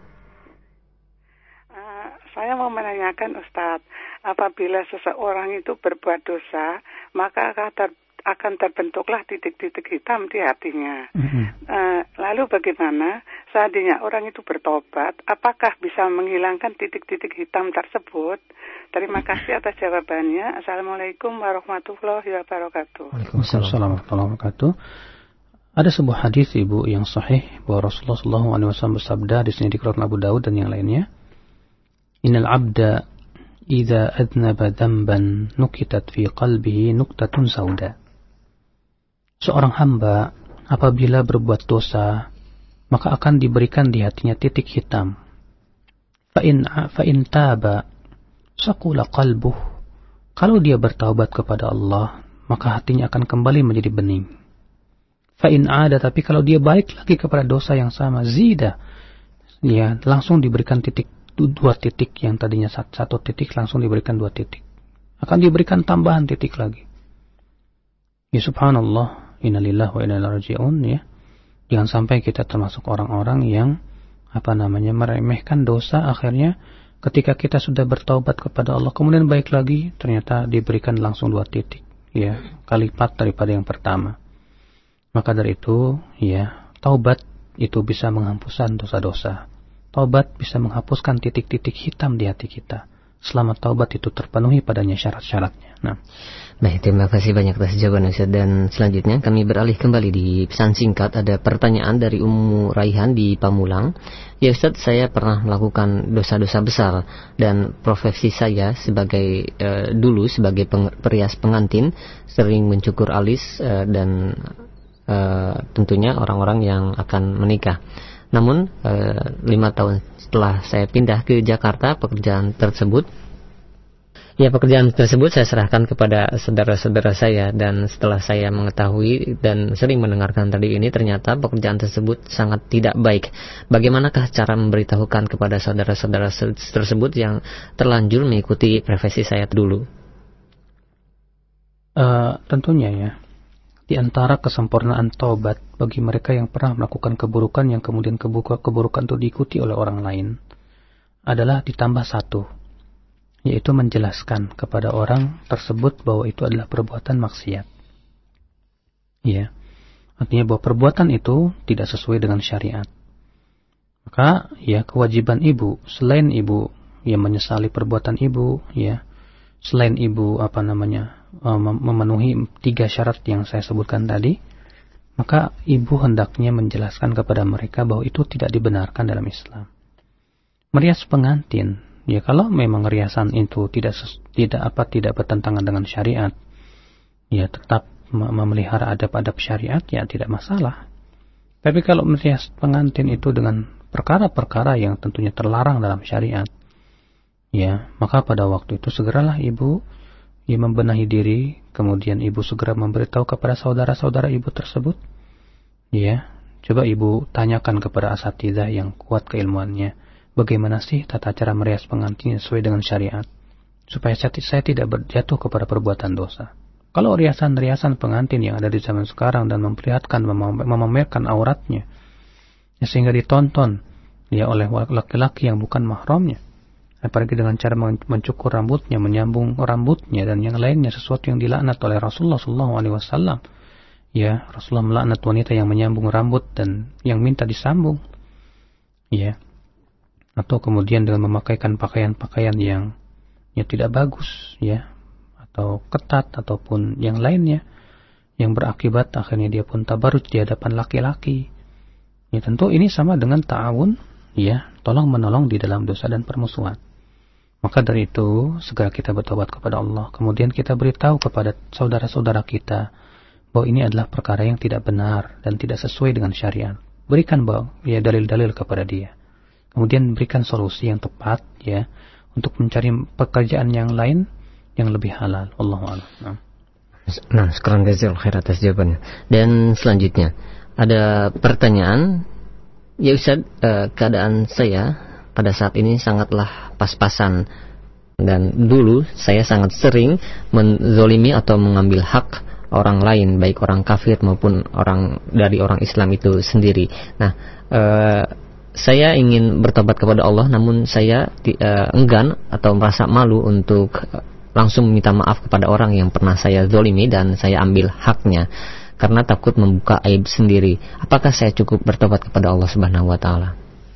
Uh, saya mau menanyakan Ustadz, apabila seseorang itu berbuat dosa, maka akan, ter, akan terbentuklah titik-titik hitam di hatinya. Mm-hmm. Uh, lalu bagaimana seandainya orang itu bertobat, apakah bisa menghilangkan titik-titik hitam tersebut? Terima kasih atas jawabannya. Assalamualaikum warahmatullahi wabarakatuh.
Waalaikumsalam warahmatullahi wabarakatuh. Ada sebuah hadis Ibu yang sahih bahwa Rasulullah shallallahu alaihi wasallam bersabda, di sini dikeluarkan Abu Daud dan yang lainnya, Innal abda idza adnaba dzamban nukitat fi qalbihi nuktatun sauda. Seorang hamba apabila berbuat dosa, maka akan diberikan di hatinya titik hitam. Fa in fa in taba saqula qalbuh. Kalau dia bertaubat kepada Allah, maka hatinya akan kembali menjadi bening. Fa in ada, tapi kalau dia balik lagi kepada dosa yang sama, zida, ya langsung diberikan titik dua titik, yang tadinya satu titik langsung diberikan dua titik, akan diberikan tambahan titik lagi. Ya subhanallah, innalillahi wa inna ilaihi raji'un ya. Jangan sampai kita termasuk orang-orang yang apa namanya meremehkan dosa, akhirnya ketika kita sudah bertaubat kepada Allah kemudian baik lagi, ternyata diberikan langsung dua titik ya, kali lipat daripada yang pertama. Maka dari itu ya, taubat itu bisa menghapuskan dosa-dosa. Taubat bisa menghapuskan titik-titik hitam di hati kita. selama taubat itu terpenuhi padanya syarat-syaratnya. Nah,
baik, terima kasih banyak atas jawaban Ustaz. Dan selanjutnya kami beralih kembali di pesan singkat. Ada pertanyaan dari Ummu Raihan di Pamulang. Ya Ustaz, saya pernah melakukan dosa-dosa besar dan profesi saya sebagai uh, dulu sebagai peng, perias pengantin sering mencukur alis uh, dan uh, tentunya orang-orang yang akan menikah. Namun uh, lima tahun setelah saya pindah ke Jakarta, pekerjaan tersebut Ya, pekerjaan tersebut saya serahkan kepada saudara-saudara saya, dan setelah saya mengetahui dan sering mendengarkan tadi ini, ternyata pekerjaan tersebut sangat tidak baik. Bagaimanakah cara memberitahukan kepada saudara-saudara tersebut yang terlanjur mengikuti profesi saya dulu?
Uh, tentunya ya, di antara kesempurnaan taubat bagi mereka yang pernah melakukan keburukan yang kemudian keburukan itu diikuti oleh orang lain adalah ditambah satu, yaitu menjelaskan kepada orang tersebut bahwa itu adalah perbuatan maksiat. Ya, artinya bahwa perbuatan itu tidak sesuai dengan syariat. Maka ya, kewajiban ibu, selain ibu yang menyesali perbuatan ibu, ya, selain ibu apa namanya memenuhi tiga syarat yang saya sebutkan tadi, maka ibu hendaknya menjelaskan kepada mereka bahwa itu tidak dibenarkan dalam Islam. Merias pengantin, ya, kalau memang riasan itu tidak tidak apa tidak bertentangan dengan syariat, ya tetap memelihara adab-adab syariat, ya tidak masalah. Tapi kalau merias pengantin itu dengan perkara-perkara yang tentunya terlarang dalam syariat, ya maka pada waktu itu segeralah ibu ya membenahi diri, kemudian ibu segera memberitahu kepada saudara-saudara ibu tersebut, ya coba ibu tanyakan kepada asatidzah yang kuat keilmuannya, bagaimana sih tata cara merias pengantin sesuai dengan syariat, supaya saya tidak berjatuh kepada perbuatan dosa. Kalau riasan-riasan pengantin yang ada di zaman sekarang dan memperlihatkan, memamerkan auratnya, ya, sehingga ditonton ya oleh laki-laki yang bukan mahramnya, apalagi dengan cara mencukur rambutnya, menyambung rambutnya dan yang lainnya, sesuatu yang dilaknat oleh Rasulullah shallallahu alaihi wasallam. Ya, Rasulullah melaknat wanita yang menyambung rambut dan yang minta disambung. Ya. Atau kemudian dengan memakaikan pakaian-pakaian yang yang tidak bagus, ya, atau ketat ataupun yang lainnya yang berakibat akhirnya dia pun tabarruj di hadapan laki-laki. Ya, tentu ini sama dengan ta'awun, ya, tolong menolong di dalam dosa dan permusuhan. Maka dari itu segera kita bertobat kepada Allah, kemudian kita beritahu kepada saudara-saudara kita bahwa ini adalah perkara yang tidak benar dan tidak sesuai dengan syariat. Berikan bahwa ya dalil-dalil kepada dia. Kemudian berikan solusi yang tepat, ya, untuk mencari pekerjaan yang lain yang lebih halal. Wallahu a'lam. Nah,
nah sekarang jazakallahu khair atas jawabannya. Dan selanjutnya ada pertanyaan, ya Ustaz, eh, keadaan saya pada saat ini sangatlah pas-pasan, dan dulu saya sangat sering menzolimi atau mengambil hak orang lain, baik orang kafir maupun orang dari orang Islam itu sendiri. Nah, eh, saya ingin bertobat kepada Allah, namun saya uh, enggan atau merasa malu untuk uh, langsung meminta maaf kepada orang yang pernah saya zolimi dan saya ambil haknya, karena takut membuka aib sendiri. Apakah saya cukup bertobat kepada Allah Subhanahu wa taala?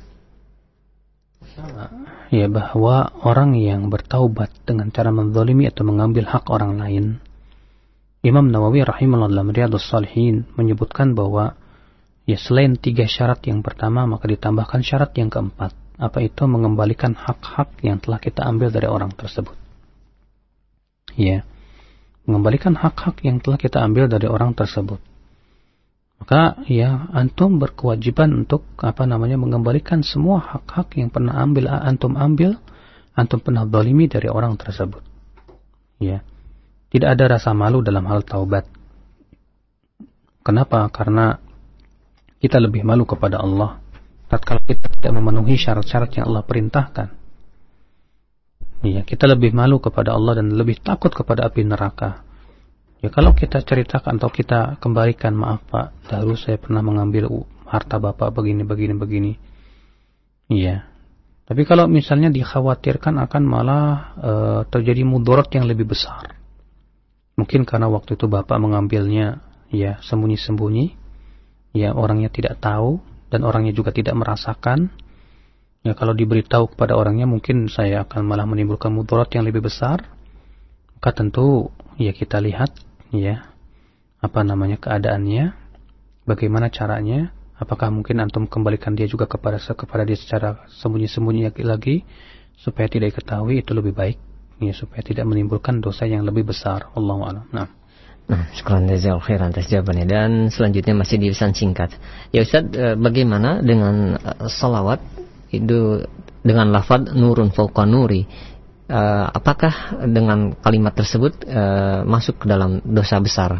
Ya, bahwa orang yang bertaubat dengan cara menzolimi atau mengambil hak orang lain, Imam Nawawi rahimahullah dalam Riyadhus Shalihin menyebutkan bahwa ya, selain tiga syarat yang pertama, maka ditambahkan syarat yang keempat. Apa itu? Mengembalikan hak-hak yang telah kita ambil dari orang tersebut. Ya, mengembalikan hak-hak yang telah kita ambil dari orang tersebut. Maka ya, antum berkewajiban untuk apa namanya mengembalikan semua hak-hak yang pernah ambil antum ambil, antum pernah zalimi dari orang tersebut. Ya, tidak ada rasa malu dalam hal taubat. Kenapa? Karena kita lebih malu kepada Allah tatkala kita tidak memenuhi syarat-syarat yang Allah perintahkan. Ya, kita lebih malu kepada Allah dan lebih takut kepada api neraka. Ya, kalau kita ceritakan atau kita kembalikan, maaf Pak, dahulu saya pernah mengambil harta Bapak begini begini begini. Iya. Tapi kalau misalnya dikhawatirkan akan malah e, terjadi mudarat yang lebih besar. Mungkin karena waktu itu Bapak mengambilnya ya sembunyi-sembunyi. Ya, orangnya tidak tahu dan orangnya juga tidak merasakan. Ya, kalau diberitahu kepada orangnya mungkin saya akan malah menimbulkan mudarat yang lebih besar. Maka tentu ya kita lihat ya apa namanya keadaannya, bagaimana caranya, apakah mungkin antum kembalikan dia juga kepada kepada dia secara sembunyi-sembunyi lagi supaya tidak diketahui, itu lebih baik ya, supaya tidak menimbulkan dosa yang lebih besar. Allahu a'lam. Nah.
Nah, syukran jazakallahu khairan atas jawabannya. Dan selanjutnya masih di pesan singkat. Ya Ustaz, bagaimana dengan salawat itu dengan lafaz nurun fauqa nuri? Uh, apakah dengan kalimat tersebut uh, masuk ke dalam dosa besar?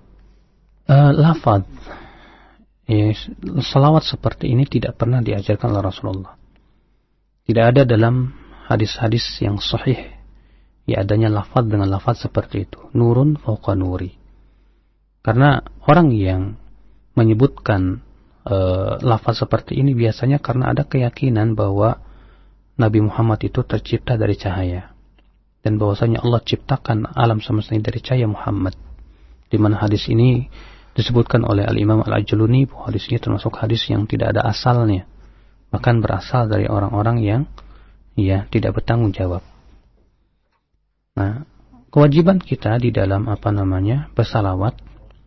Uh, lafaz ya, salawat seperti ini tidak pernah diajarkan oleh Rasulullah. Tidak ada dalam hadis-hadis yang sahih ya adanya lafaz dengan lafaz seperti itu, nurun fauqa nuri. Karena orang yang menyebutkan Uh, lafaz seperti ini biasanya karena ada keyakinan bahwa Nabi Muhammad itu tercipta dari cahaya, dan bahwasanya Allah ciptakan alam semesta ini dari cahaya Muhammad. Di mana hadis ini disebutkan oleh Al-Imam Al-Ajluni bahwa hadis ini termasuk hadis yang tidak ada asalnya, bahkan berasal dari orang-orang yang ya tidak bertanggung jawab. Nah, kewajiban kita di dalam apa namanya bersalawat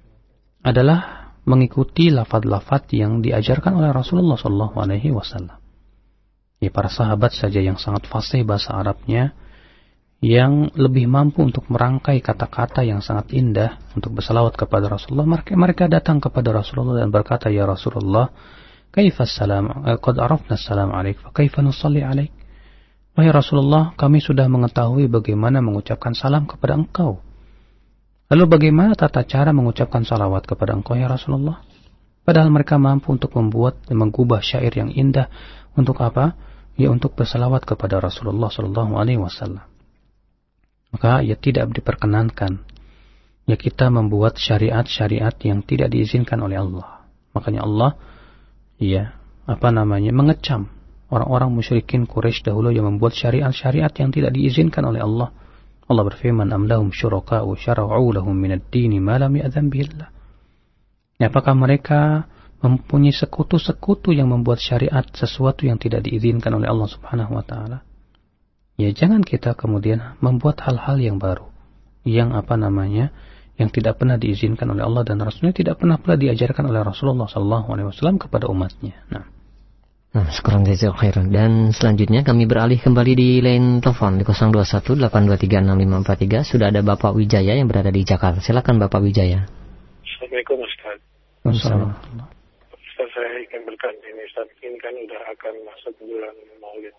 adalah mengikuti lafaz-lafaz yang diajarkan oleh Rasulullah shallallahu alaihi wasallam. Ya, para sahabat saja yang sangat fasih bahasa Arabnya, yang lebih mampu untuk merangkai kata-kata yang sangat indah untuk bersalawat kepada Rasulullah, mereka, mereka datang kepada Rasulullah dan berkata, ya Rasulullah, kaifa salam, qad arafna salam alaik, fa kaifa nusalli alaik. Wahai Rasulullah, kami sudah mengetahui bagaimana mengucapkan salam kepada engkau. Lalu bagaimana tata cara mengucapkan salawat kepada engkau ya Rasulullah? Padahal mereka mampu untuk membuat dan mengubah syair yang indah. Untuk apa? Ya untuk bersalawat kepada Rasulullah Sallallahu Alaihi Wasallam. Maka ya tidak diperkenankan ya kita membuat syariat-syariat yang tidak diizinkan oleh Allah. Makanya Allah ya apa namanya mengecam orang-orang musyrikin Quraisy dahulu yang membuat syariat-syariat yang tidak diizinkan oleh Allah. Allah berfirman, am lahum syuraka'u syara'u lahum minad dini ma lam ya'dzan bihi Allah. Apakah mereka mempunyai sekutu-sekutu yang membuat syariat sesuatu yang tidak diizinkan oleh Allah Subhanahu wa taala? Ya jangan kita kemudian membuat hal-hal yang baru, yang apa namanya, yang tidak pernah diizinkan oleh Allah dan Rasulnya, tidak pernah pula diajarkan oleh Rasulullah sallallahu alaihi wasallam kepada umatnya. Nah.
Nah, syukran jazakallahu khairan. Dan selanjutnya kami beralih kembali di line telepon di nol dua satu delapan dua tiga enam lima empat tiga. Sudah ada Bapak Wijaya yang berada di Jakarta. Silakan Bapak Wijaya.
Assalamualaikum Ustaz.
Assalamualaikum.
Ustaz, saya ingin bertanya ini Ustaz, ini kan udah akan masuk bulan Maulid.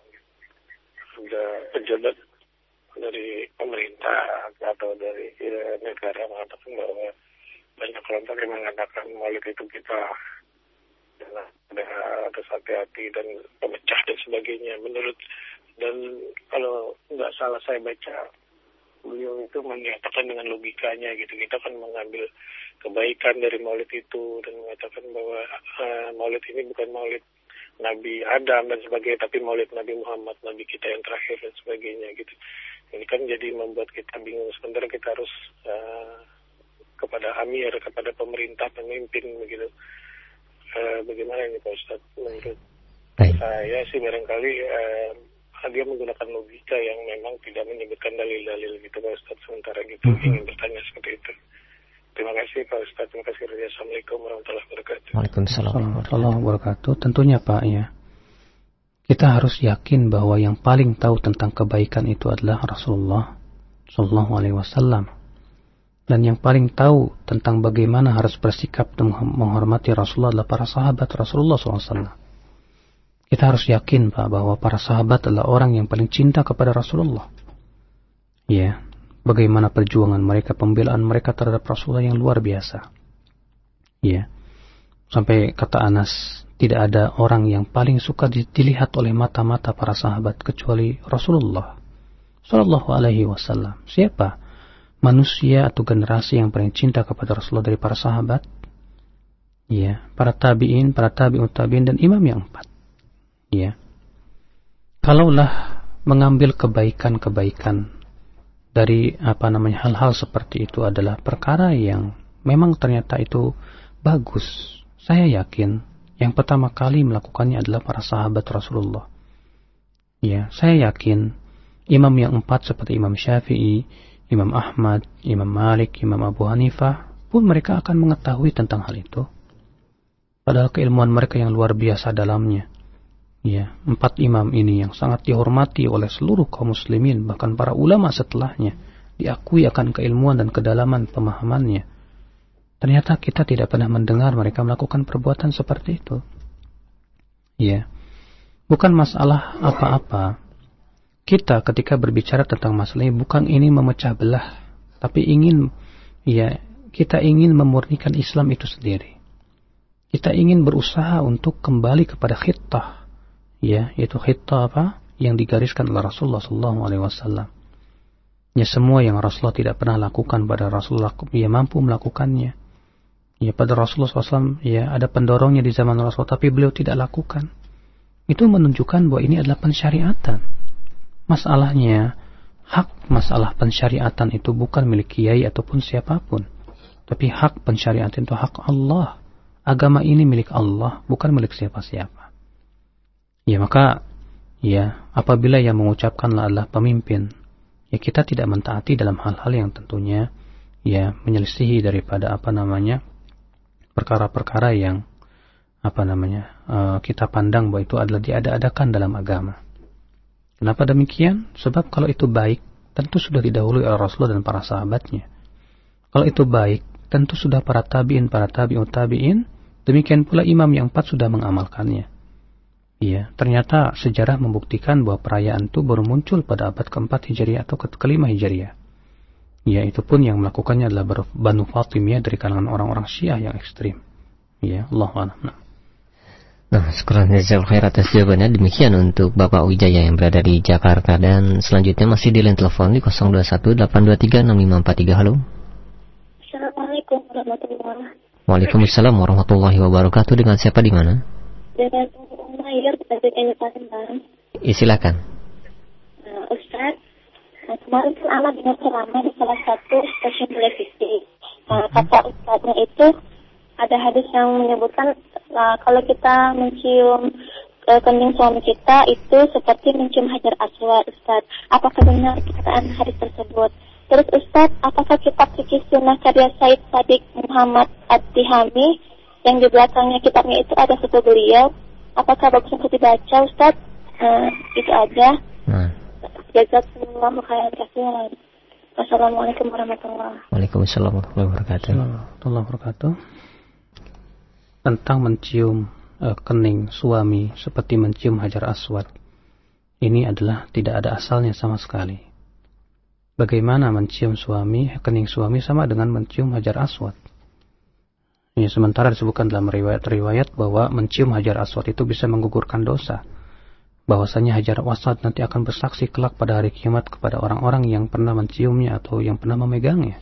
Sudah pejabat dari pemerintah atau dari ya, negara mengatakan bahwa banyak kelompok yang mengatakan Maulid itu kita ada harus hati-hati dan pemecah dan sebagainya. Menurut dan kalau nggak salah saya baca, beliau itu menyatakan dengan logikanya gitu, kita kan mengambil kebaikan dari Maulid itu dan mengatakan bahwa uh, Maulid ini bukan Maulid Nabi Adam dan sebagainya, tapi Maulid Nabi Muhammad, Nabi kita yang terakhir dan sebagainya gitu. Ini kan jadi membuat kita bingung. Sementara kita harus uh, kepada Amir, kepada pemerintah, pemimpin begitu. Uh, bagaimana ini Pak Ustaz? Menurut Baik. saya sih barangkali uh, dia menggunakan logika yang memang tidak menyebutkan dalil-dalil gitu Pak Ustaz. Sementara gitu mm-hmm. ingin bertanya seperti itu. Terima kasih Pak Ustaz. Terima kasih. Assalamualaikum warahmatullahi wabarakatuh.
Waalaikumsalam
warahmatullahi wabarakatuh. Tentunya Pak ya, kita harus yakin bahwa yang paling tahu tentang kebaikan itu adalah Rasulullah Sallallahu Alaihi Wasallam. Dan yang paling tahu tentang bagaimana harus bersikap dan menghormati Rasulullah adalah para sahabat Rasulullah shallallahu alaihi wasallam. Kita harus yakin Pak bahwa para sahabat adalah orang yang paling cinta kepada Rasulullah. Ya, bagaimana perjuangan mereka, pembelaan mereka terhadap Rasulullah yang luar biasa. Ya, sampai kata Anas, tidak ada orang yang paling suka dilihat oleh mata-mata para sahabat kecuali Rasulullah Sallallahu Alaihi Wasallam. Siapa manusia atau generasi yang paling cinta kepada Rasulullah dari para sahabat? Ya, para tabi'in, para tabi'ut tabi'in dan imam yang empat. Ya, kalaulah mengambil kebaikan-kebaikan dari apa namanya hal-hal seperti itu adalah perkara yang memang ternyata itu bagus, saya yakin yang pertama kali melakukannya adalah para sahabat Rasulullah Ya, saya yakin imam yang empat seperti Imam Syafi'i, Imam Ahmad, Imam Malik, Imam Abu Hanifah pun mereka akan mengetahui tentang hal itu. Padahal keilmuan mereka yang luar biasa dalamnya. Ya, empat imam ini yang sangat dihormati oleh seluruh kaum muslimin, bahkan para ulama setelahnya, diakui akan keilmuan dan kedalaman pemahamannya. Ternyata kita tidak pernah mendengar mereka melakukan perbuatan seperti itu. Ya, bukan masalah apa-apa. Kita ketika berbicara tentang masalah ini bukan ini memecah belah, tapi ingin, ya, kita ingin memurnikan Islam itu sendiri. Kita ingin berusaha untuk kembali kepada khittah, ya, yaitu khittah apa? Yang digariskan oleh Rasulullah Sallallahu Alaihi Wasallam. Ya, semua yang Rasulullah tidak pernah lakukan pada Rasulullah, ia mampu melakukannya. Ya, pada Rasulullah Sallallahu Alaihi Wasallam, ya, ada pendorongnya di zaman Rasulullah, tapi beliau tidak lakukan. Itu menunjukkan bahwa ini adalah pensyariatan. Masalahnya, hak masalah pensyariatan itu bukan milik kiai ataupun siapapun, tapi hak pensyariatan itu hak Allah. Agama ini milik Allah, bukan milik siapa-siapa. Ya, maka, ya, apabila yang mengucapkanlah adalah pemimpin, ya, kita tidak mentaati dalam hal-hal yang tentunya, ya, menyelisihi daripada apa namanya perkara-perkara yang apa namanya uh, kita pandang bahwa itu adalah diada-adakan dalam agama. Kenapa demikian? Sebab kalau itu baik, tentu sudah didahului oleh Rasulullah dan para sahabatnya. Kalau itu baik, tentu sudah para tabi'in, para tabi'ut tabi'in. Demikian pula imam yang empat sudah mengamalkannya. Iya, ternyata sejarah membuktikan bahwa perayaan itu baru muncul pada abad keempat Hijriah atau ke kelima Hijriah. Ya, itu pun yang melakukannya adalah Banu Fatimiyah dari kalangan orang-orang Syiah yang ekstrim. Ya, Allahu a'lam. Nah,
nah sekarang jazakallahu khair atas jawabannya. Demikian untuk Bapak Wijaya yang berada di Jakarta, dan selanjutnya masih di line telepon di nol dua satu delapan dua tiga enam lima empat tiga. Halo.
Assalamualaikum warahmatullahi wabarakatuh.
Waalaikumsalam warahmatullahi wabarakatuh. Dengan siapa di mana?
Dengan Umayyar dari Palembang.
Ya, silakan.
Uh, Ustaz, nah, kemarin kan Ana dengar ceramah di salah satu stasiun televisi. Uh, kata Ustaznya itu ada hadis yang menyebutkan uh, kalau kita mencium uh, kening suami kita itu seperti mencium hajar aswad. Ustaz, apakah benar perkataan hadis tersebut? Terus Ustaz, apakah kitab fikih sunnah karya Said Sadiq Muhammad At-Tihami yang di belakangnya kitabnya itu ada foto beliau? Apakah bagus untuk dibaca Ustaz? Uh, itu aja. Nah. Jazakumullahu khairan katsiran. Wassalamualaikum warahmatullahi wabarakatuh.
Waalaikumsalam warahmatullahi wabarakatuh.
Warahmatullahi wabarakatuh. Tentang mencium uh, kening suami seperti mencium hajar aswad, ini adalah tidak ada asalnya sama sekali. Bagaimana mencium suami, kening suami sama dengan mencium hajar aswad? Ya, sementara disebutkan dalam riwayat-riwayat bahwa mencium hajar aswad itu bisa menggugurkan dosa. Bahwasanya hajar aswad nanti akan bersaksi kelak pada hari kiamat kepada orang-orang yang pernah menciumnya atau yang pernah memegangnya.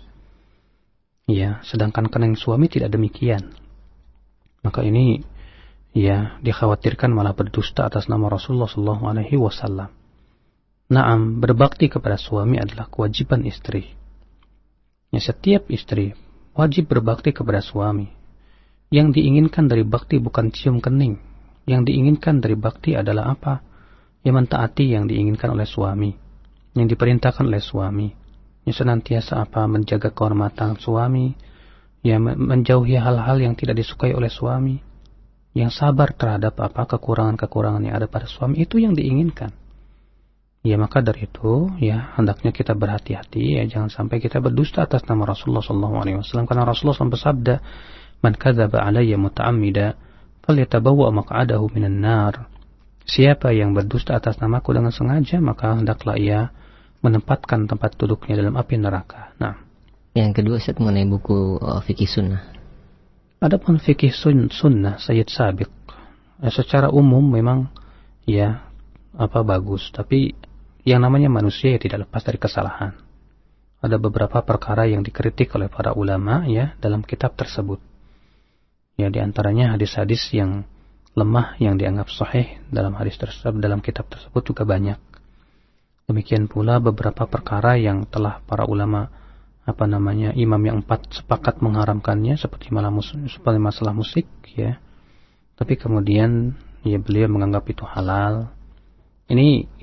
Ya, sedangkan kening suami tidak demikian. Maka ini, ya, dikhawatirkan malah berdusta atas nama Rasulullah Sallallahu Alaihi Wasallam. Naam, berbakti kepada suami adalah kewajiban istri. Ya, setiap istri wajib berbakti kepada suami. Yang diinginkan dari bakti bukan cium kening. Yang diinginkan dari bakti adalah apa? Ya, mentaati yang diinginkan oleh suami, yang diperintahkan oleh suami. Ya, senantiasa apa? Menjaga kehormatan suami. Ya, menjauhi hal-hal yang tidak disukai oleh suami. Yang sabar terhadap apa? Kekurangan-kekurangan yang ada pada suami, itu yang diinginkan. Ya, maka dari itu, ya, hendaknya kita berhati-hati, ya, jangan sampai kita berdusta atas nama Rasulullah Sallallahu Alaihi Wasallam, karena Rasulullah shallallahu alaihi wasallam bersabda, "Man kadzaba alayya muta'ammida, falyatabawwa maq'adahu minan nar." Siapa yang berdusta atas namaku dengan sengaja, maka hendaklah ia menempatkan tempat duduknya dalam api neraka. Nah,
yang kedua, Ustaz, mengenai buku uh, fikih sunnah.
Adapun fikih sun, sunnah Sayyid Sabiq, ya, secara umum memang, ya, apa bagus, tapi yang namanya manusia ya tidak lepas dari kesalahan. Ada beberapa perkara yang dikritik oleh para ulama, ya, dalam kitab tersebut. Ya, diantaranya hadis-hadis yang lemah yang dianggap sahih dalam hadis tersebut, dalam kitab tersebut juga banyak. Demikian pula beberapa perkara yang telah para ulama apa namanya imam yang empat sepakat mengharamkannya, seperti masalah musik, seperti masalah musik, ya. Tapi kemudian, ya, beliau menganggap itu halal. Ini,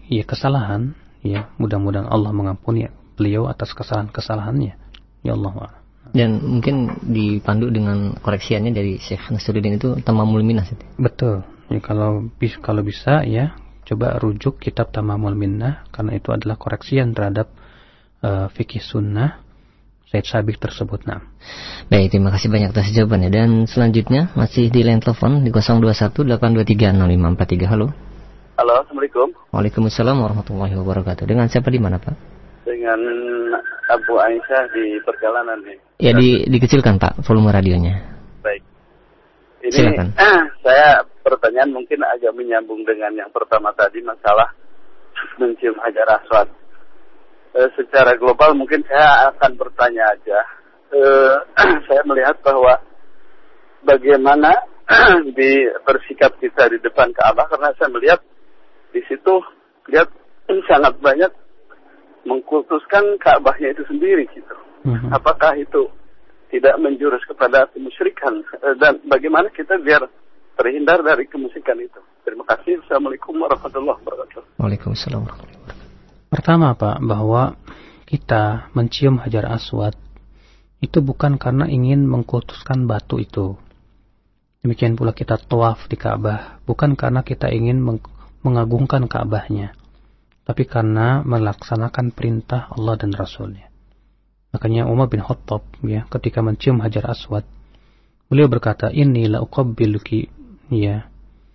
ya kesalahan, ya mudah-mudahan Allah mengampuni beliau atas kesalahan-kesalahannya. Ya Allah.
Dan mungkin dipandu dengan koreksiannya dari Syekh Nasruddin itu Tamamul Minnah.
Betul. Ya, kalau kalau bisa ya coba rujuk kitab Tamamul Minnah karena itu adalah koreksian terhadap uh, fikih sunnah Said Sabiq tersebut. Nah.
Baik, terima kasih banyak atas jawabannya. Dan selanjutnya masih di line telepon di nol dua satu delapan dua tiga nol lima empat tiga. Halo.
Halo, Assalamualaikum.
Waalaikumsalam warahmatullahi wabarakatuh. Dengan siapa di mana, Pak?
Dengan Abu Aisyah di perjalanan nih.
Ya, di, dikecilkan Pak volume radionya.
Baik. Ini
silakan.
Eh, saya pertanyaan mungkin agak menyambung dengan yang pertama tadi masalah mencium hajar aswad. E, secara global mungkin saya akan bertanya aja. E, saya melihat bahwa bagaimana di bersikap kita di depan Ka'bah karena saya melihat di situ lihat sangat banyak mengkultuskan Ka'bahnya itu sendiri gitu. Mm-hmm. Apakah itu tidak menjurus kepada kemusyrikan dan bagaimana kita biar terhindar dari kemusyrikan itu? Terima kasih. Assalamualaikum warahmatullahi wabarakatuh.
Waalaikumsalam warahmatullahi wabarakatuh.
Pertama Pak, bahwa kita mencium hajar aswad itu bukan karena ingin mengkultuskan batu itu. Demikian pula kita tawaf di Ka'bah bukan karena kita ingin meng- mengagungkan Ka'bahnya, tapi karena melaksanakan perintah Allah dan Rasulnya. Makanya Umar bin Khattab ya, ketika mencium hajar aswad, beliau berkata, "Inni la uqabbiluki ya.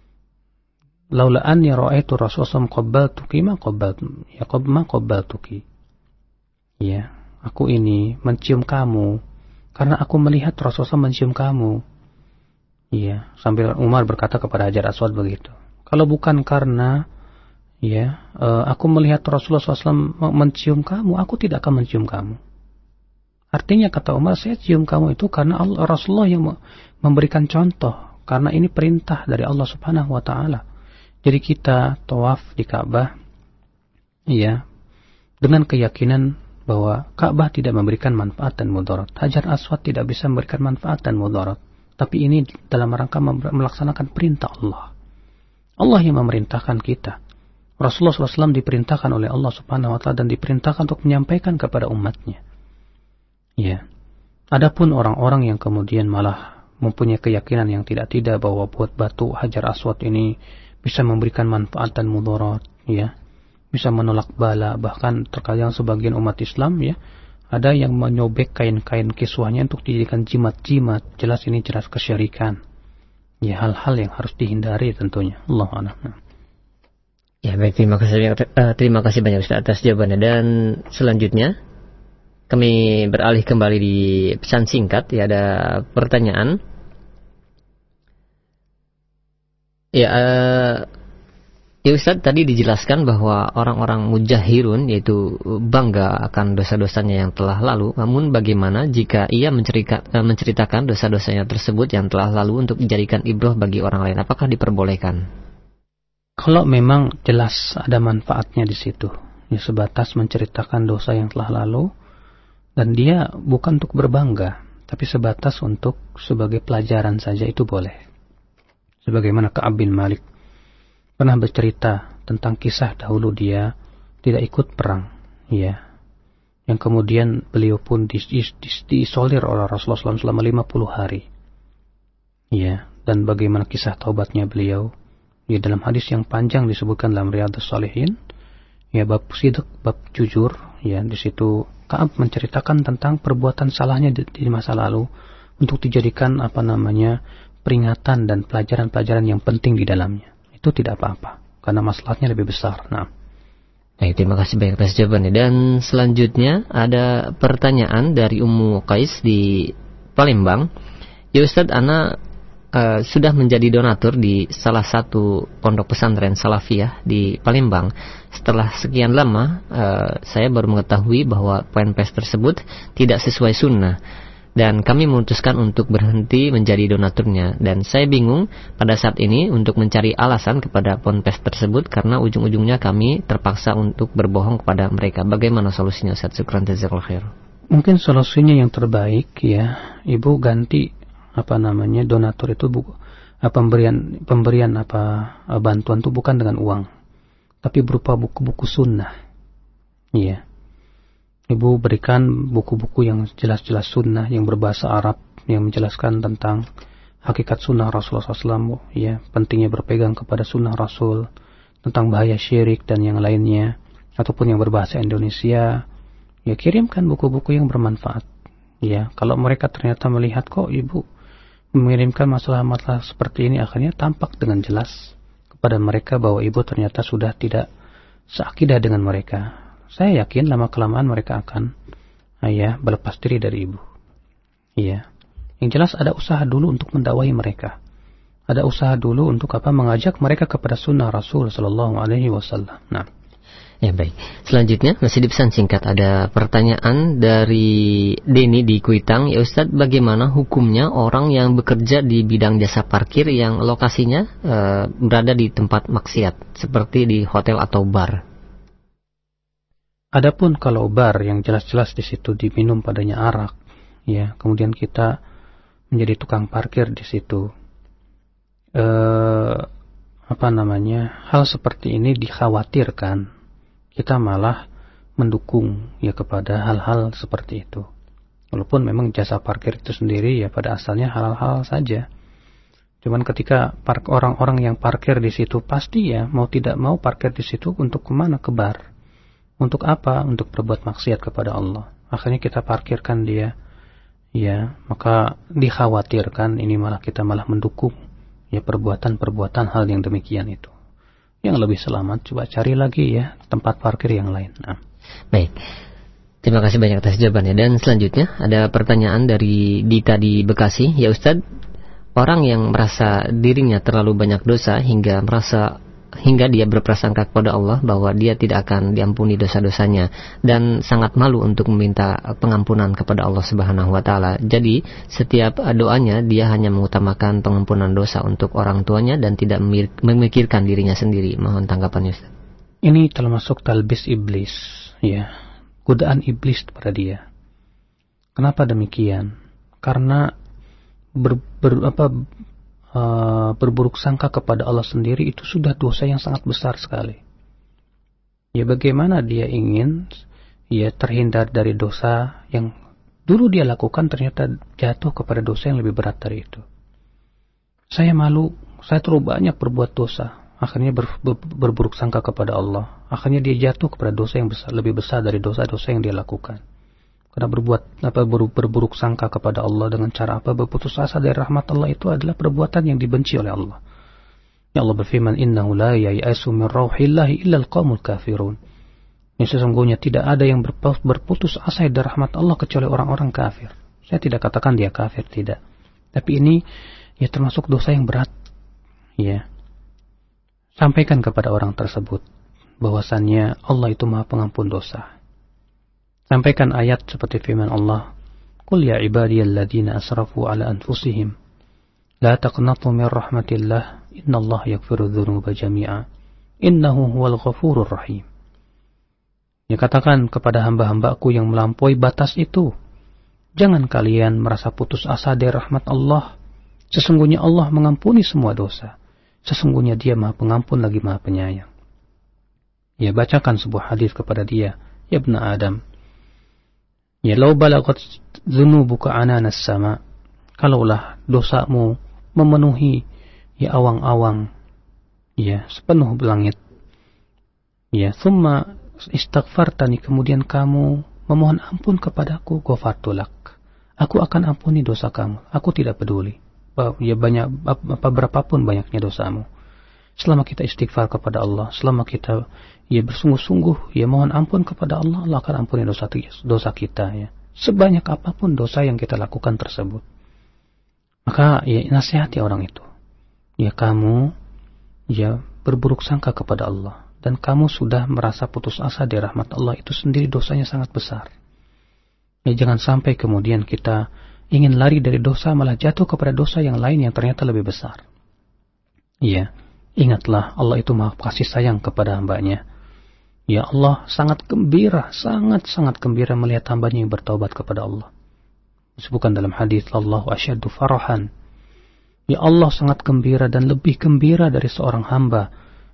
Laula anni ra'aitu Rasulullah qabbaltuki ma qabbaltu ya qab ma qabbaltuki." Ya, aku ini mencium kamu karena aku melihat Rasulullah mencium kamu. Ya, sambil Umar berkata kepada Hajar Aswad begitu. Kalau bukan karena ya, uh, aku melihat Rasulullah shallallahu alaihi wasallam mencium kamu, aku tidak akan mencium kamu. Artinya kata Umar, saya cium kamu itu karena Allah, Rasulullah yang memberikan contoh, karena ini perintah dari Allah Subhanahu wa taala. Jadi kita tawaf di Ka'bah ya, dengan keyakinan bahwa Ka'bah tidak memberikan manfaat dan mudarat. Hajar Aswad tidak bisa memberikan manfaat dan mudarat. Tapi ini dalam rangka melaksanakan perintah Allah. Allah yang memerintahkan kita. Rasulullah shallallahu alaihi wasallam diperintahkan oleh Allah Subhanahu wa taala dan diperintahkan untuk menyampaikan kepada umatnya. Ya. Adapun orang-orang yang kemudian malah mempunyai keyakinan yang tidak-tidak bahwa buat batu Hajar Aswad ini bisa memberikan manfaat dan mudarat, ya. Bisa menolak bala, bahkan terkadang sebagian umat Islam ya, ada yang menyobek kain-kain kiswahnya untuk dijadikan jimat-jimat. Jelas ini jelas kesyirikan. Ya, hal-hal yang harus dihindari tentunya. Allahu a'lam.
Ya, baik, terima kasih uh, terima kasih banyak Ustaz atas jawabannya. Dan selanjutnya kami beralih kembali di pesan singkat. Ya, ada pertanyaan. Ya, uh, ya Ustaz, tadi dijelaskan bahwa orang-orang mujahirun yaitu bangga akan dosa-dosanya yang telah lalu. Namun bagaimana jika ia mencerita, menceritakan dosa-dosanya tersebut yang telah lalu untuk dijadikan ibrah bagi orang lain? Apakah diperbolehkan?
Kalau memang jelas ada manfaatnya di situ, ya sebatas menceritakan dosa yang telah lalu, dan dia bukan untuk berbangga, tapi sebatas untuk sebagai pelajaran saja, itu boleh. Sebagaimana Ka'ab bin Malik pernah bercerita tentang kisah dahulu dia tidak ikut perang, ya, yang kemudian beliau pun diisolir oleh Rasulullah shallallahu alaihi wasallam selama lima puluh hari, ya, dan bagaimana kisah taubatnya beliau. Ya, dalam hadis yang panjang disebutkan dalam Riyadhus Shalihin, ya, bab sidq, bab jujur, ya, di situ Ka'ab menceritakan tentang perbuatan salahnya di, di masa lalu untuk dijadikan apa namanya peringatan dan pelajaran-pelajaran yang penting di dalamnya. Itu tidak apa-apa karena masalahnya lebih besar. Nah,
baik, terima kasih banyak atas jawabannya. Dan selanjutnya ada pertanyaan dari Ummu Qais di Palembang. Ya Ustadz, ana uh, sudah menjadi donatur di salah satu pondok pesantren Salafiyah di Palembang. Setelah sekian lama, uh, saya baru mengetahui bahwa P N P S tersebut tidak sesuai sunnah. Dan kami memutuskan untuk berhenti menjadi donaturnya. Dan saya bingung pada saat ini untuk mencari alasan kepada ponpes tersebut karena ujung-ujungnya kami terpaksa untuk berbohong kepada mereka. Bagaimana solusinya Ustaz? Syukran jazakallahu khair.
Mungkin solusinya yang terbaik ya, Ibu ganti apa namanya donatur itu bu, pemberian pemberian apa bantuan itu bukan dengan uang, tapi berupa buku-buku sunnah. Ya, ibu berikan buku-buku yang jelas-jelas sunnah, yang berbahasa Arab, yang menjelaskan tentang hakikat sunnah Rasulullah shallallahu alaihi wasallam, ya, pentingnya berpegang kepada sunnah Rasul, tentang bahaya syirik dan yang lainnya, ataupun yang berbahasa Indonesia. Ya, kirimkan buku-buku yang bermanfaat. Ya, kalau mereka ternyata melihat kok ibu mengirimkan masalah-masalah seperti ini, akhirnya tampak dengan jelas kepada mereka bahwa ibu ternyata sudah tidak seakidah dengan mereka. Saya yakin lama-kelamaan mereka akan ya, berlepas diri dari ibu. Iya. Yang jelas ada usaha dulu untuk mendakwahi mereka. Ada usaha dulu untuk apa? Mengajak mereka kepada sunnah Rasul Sallallahu Alaihi Wasallam. Nah,
ya baik. Selanjutnya masih di pesan singkat ada pertanyaan dari Denny di Kuitang. Ya Ustadz, bagaimana hukumnya orang yang bekerja di bidang jasa parkir yang lokasinya e, berada di tempat maksiat seperti di hotel atau bar?
Adapun kalau bar yang jelas-jelas di situ diminum padanya arak, ya, kemudian kita menjadi tukang parkir di situ. Eh, apa namanya? Hal seperti ini dikhawatirkan kita malah mendukung ya kepada hal-hal seperti itu. Walaupun memang jasa parkir itu sendiri ya pada asalnya halal-halal saja. Cuman ketika park orang-orang yang parkir di situ pasti ya mau tidak mau parkir di situ untuk kemana? Ke bar. Untuk apa? Untuk berbuat maksiat kepada Allah. Akhirnya kita parkirkan dia. Ya, maka dikhawatirkan ini malah kita malah mendukung ya perbuatan-perbuatan hal yang demikian itu. Yang lebih selamat coba cari lagi ya tempat parkir yang lain. Nah.
Baik. Terima kasih banyak atas jawabannya. Dan selanjutnya ada pertanyaan dari Dita di Bekasi. Ya Ustadz, orang yang merasa dirinya terlalu banyak dosa hingga merasa hingga dia berprasangka kepada Allah bahwa dia tidak akan diampuni dosa-dosanya dan sangat malu untuk meminta pengampunan kepada Allah Subhanahu wa taala. Jadi, setiap doanya dia hanya mengutamakan pengampunan dosa untuk orang tuanya dan tidak memikirkan dirinya sendiri. Mohon tanggapannya, Ustaz.
Ini termasuk talbis iblis, ya. Godaan iblis kepada dia. Kenapa demikian? Karena ber, ber apa Uh, berburuk sangka kepada Allah sendiri itu sudah dosa yang sangat besar sekali. Ya bagaimana dia ingin ya terhindar dari dosa yang dulu dia lakukan ternyata jatuh kepada dosa yang lebih berat dari itu. Saya malu, saya terlalu banyak berbuat dosa. Akhirnya ber, ber, berburuk sangka kepada Allah. Akhirnya dia jatuh kepada dosa yang besar, lebih besar dari dosa-dosa yang dia lakukan. Karena berbuat apa ber, berburuk sangka kepada Allah dengan cara apa? Berputus asa dari rahmat Allah itu adalah perbuatan yang dibenci oleh Allah. Ya Allah berfirman, innahu la yai'asu min rauhillahi illa al-qaumul kafirun. Yang sesungguhnya tidak ada yang berputus asa dari rahmat Allah kecuali orang-orang kafir. Saya tidak katakan dia kafir, tidak. Tapi ini ya termasuk dosa yang berat. Ya. Sampaikan kepada orang tersebut bahwasannya Allah itu Maha Pengampun dosa. Sampaikan ayat seperti firman Allah, "Qul ya ibadiyalladzina asrafu ala anfusihim la taqnatu min rahmatillah innallaha yaghfiru dzunuba jami'a innahu huwal ghafurur rahim." Ya, katakan kepada hamba-hambaku yang melampaui batas itu, jangan kalian merasa putus asa dari rahmat Allah. Sesungguhnya Allah mengampuni semua dosa. Sesungguhnya Dia Maha Pengampun lagi Maha Penyayang. Ya, bacakan sebuah hadis kepada dia, ya ibna Adam. Ya, lau balagat dzunubuka ananas sama. Kalaulah dosamu memenuhi ya awang-awang ya sepenuh langit. Ya, thumma istaghfartani, kemudian kamu memohon ampun kepadaku, ghafartulak. Aku akan ampuni dosa kamu. Aku tidak peduli. Ya banyak apa berapapun banyaknya dosamu. Selama kita istighfar kepada Allah, selama kita ya bersungguh-sungguh ya mohon ampun kepada Allah, Allah akan ampuni dosa dosa kita ya. Sebanyak apapun dosa yang kita lakukan tersebut. Maka ya nasihati orang itu. Ya kamu ya berburuk sangka kepada Allah dan kamu sudah merasa putus asa dari rahmat Allah, itu sendiri dosanya sangat besar. Ya jangan sampai kemudian kita ingin lari dari dosa malah jatuh kepada dosa yang lain yang ternyata lebih besar. Iya. Ingatlah Allah itu Maha kasih sayang kepada hambanya. Ya Allah sangat gembira, sangat-sangat gembira melihat hambanya yang bertaubat kepada Allah. Disebutkan dalam hadis, Allahu asyaddu farahan. Ya Allah sangat gembira dan lebih gembira dari seorang hamba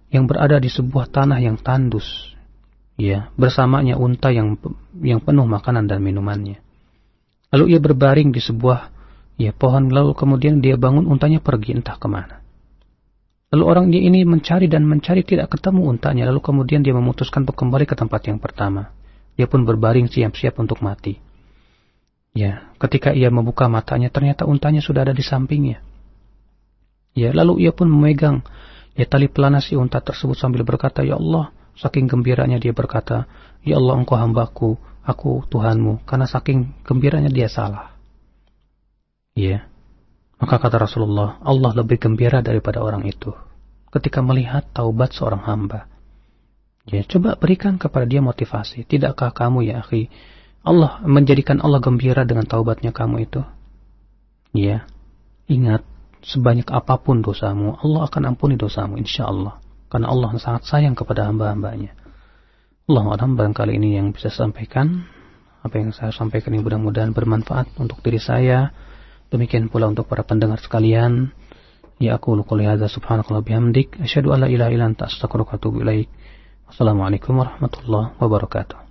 yang berada di sebuah tanah yang tandus, ya, bersamanya unta yang yang penuh makanan dan minumannya. Lalu ia berbaring di sebuah ya pohon, lalu kemudian dia bangun, untanya pergi entah kemana. Lalu orang dia ini mencari dan mencari, tidak ketemu untanya. Lalu kemudian dia memutuskan untuk kembali ke tempat yang pertama. Dia pun berbaring siap-siap untuk mati. Ya, ketika ia membuka matanya, ternyata untanya sudah ada di sampingnya. Ya, lalu ia pun memegang ya tali pelana si unta tersebut sambil berkata, "Ya Allah," saking gembiranya dia berkata, "Ya Allah, Engkau hambaku, aku Tuhanmu," karena saking gembiranya dia salah. Ya, maka kata Rasulullah, Allah lebih gembira daripada orang itu ketika melihat taubat seorang hamba. Ya, coba berikan kepada dia motivasi. Tidakkah kamu ya akhi, Allah menjadikan Allah gembira dengan taubatnya kamu itu? Ya, ingat, sebanyak apapun dosamu, Allah akan ampuni dosamu, insya Allah. Karena Allah sangat sayang kepada hamba-hambanya. Allahuakbar, barangkali ini yang bisa saya sampaikan. Apa yang saya sampaikan ini mudah-mudahan bermanfaat untuk diri saya. Demikian pula untuk para pendengar sekalian. Ya aku qouli hadza subhanakallah bihamdik asyhadu an la ilaha illa anta astaghfiruka wa atubu ilaik. Wassalamualaikum warahmatullahi wabarakatuh.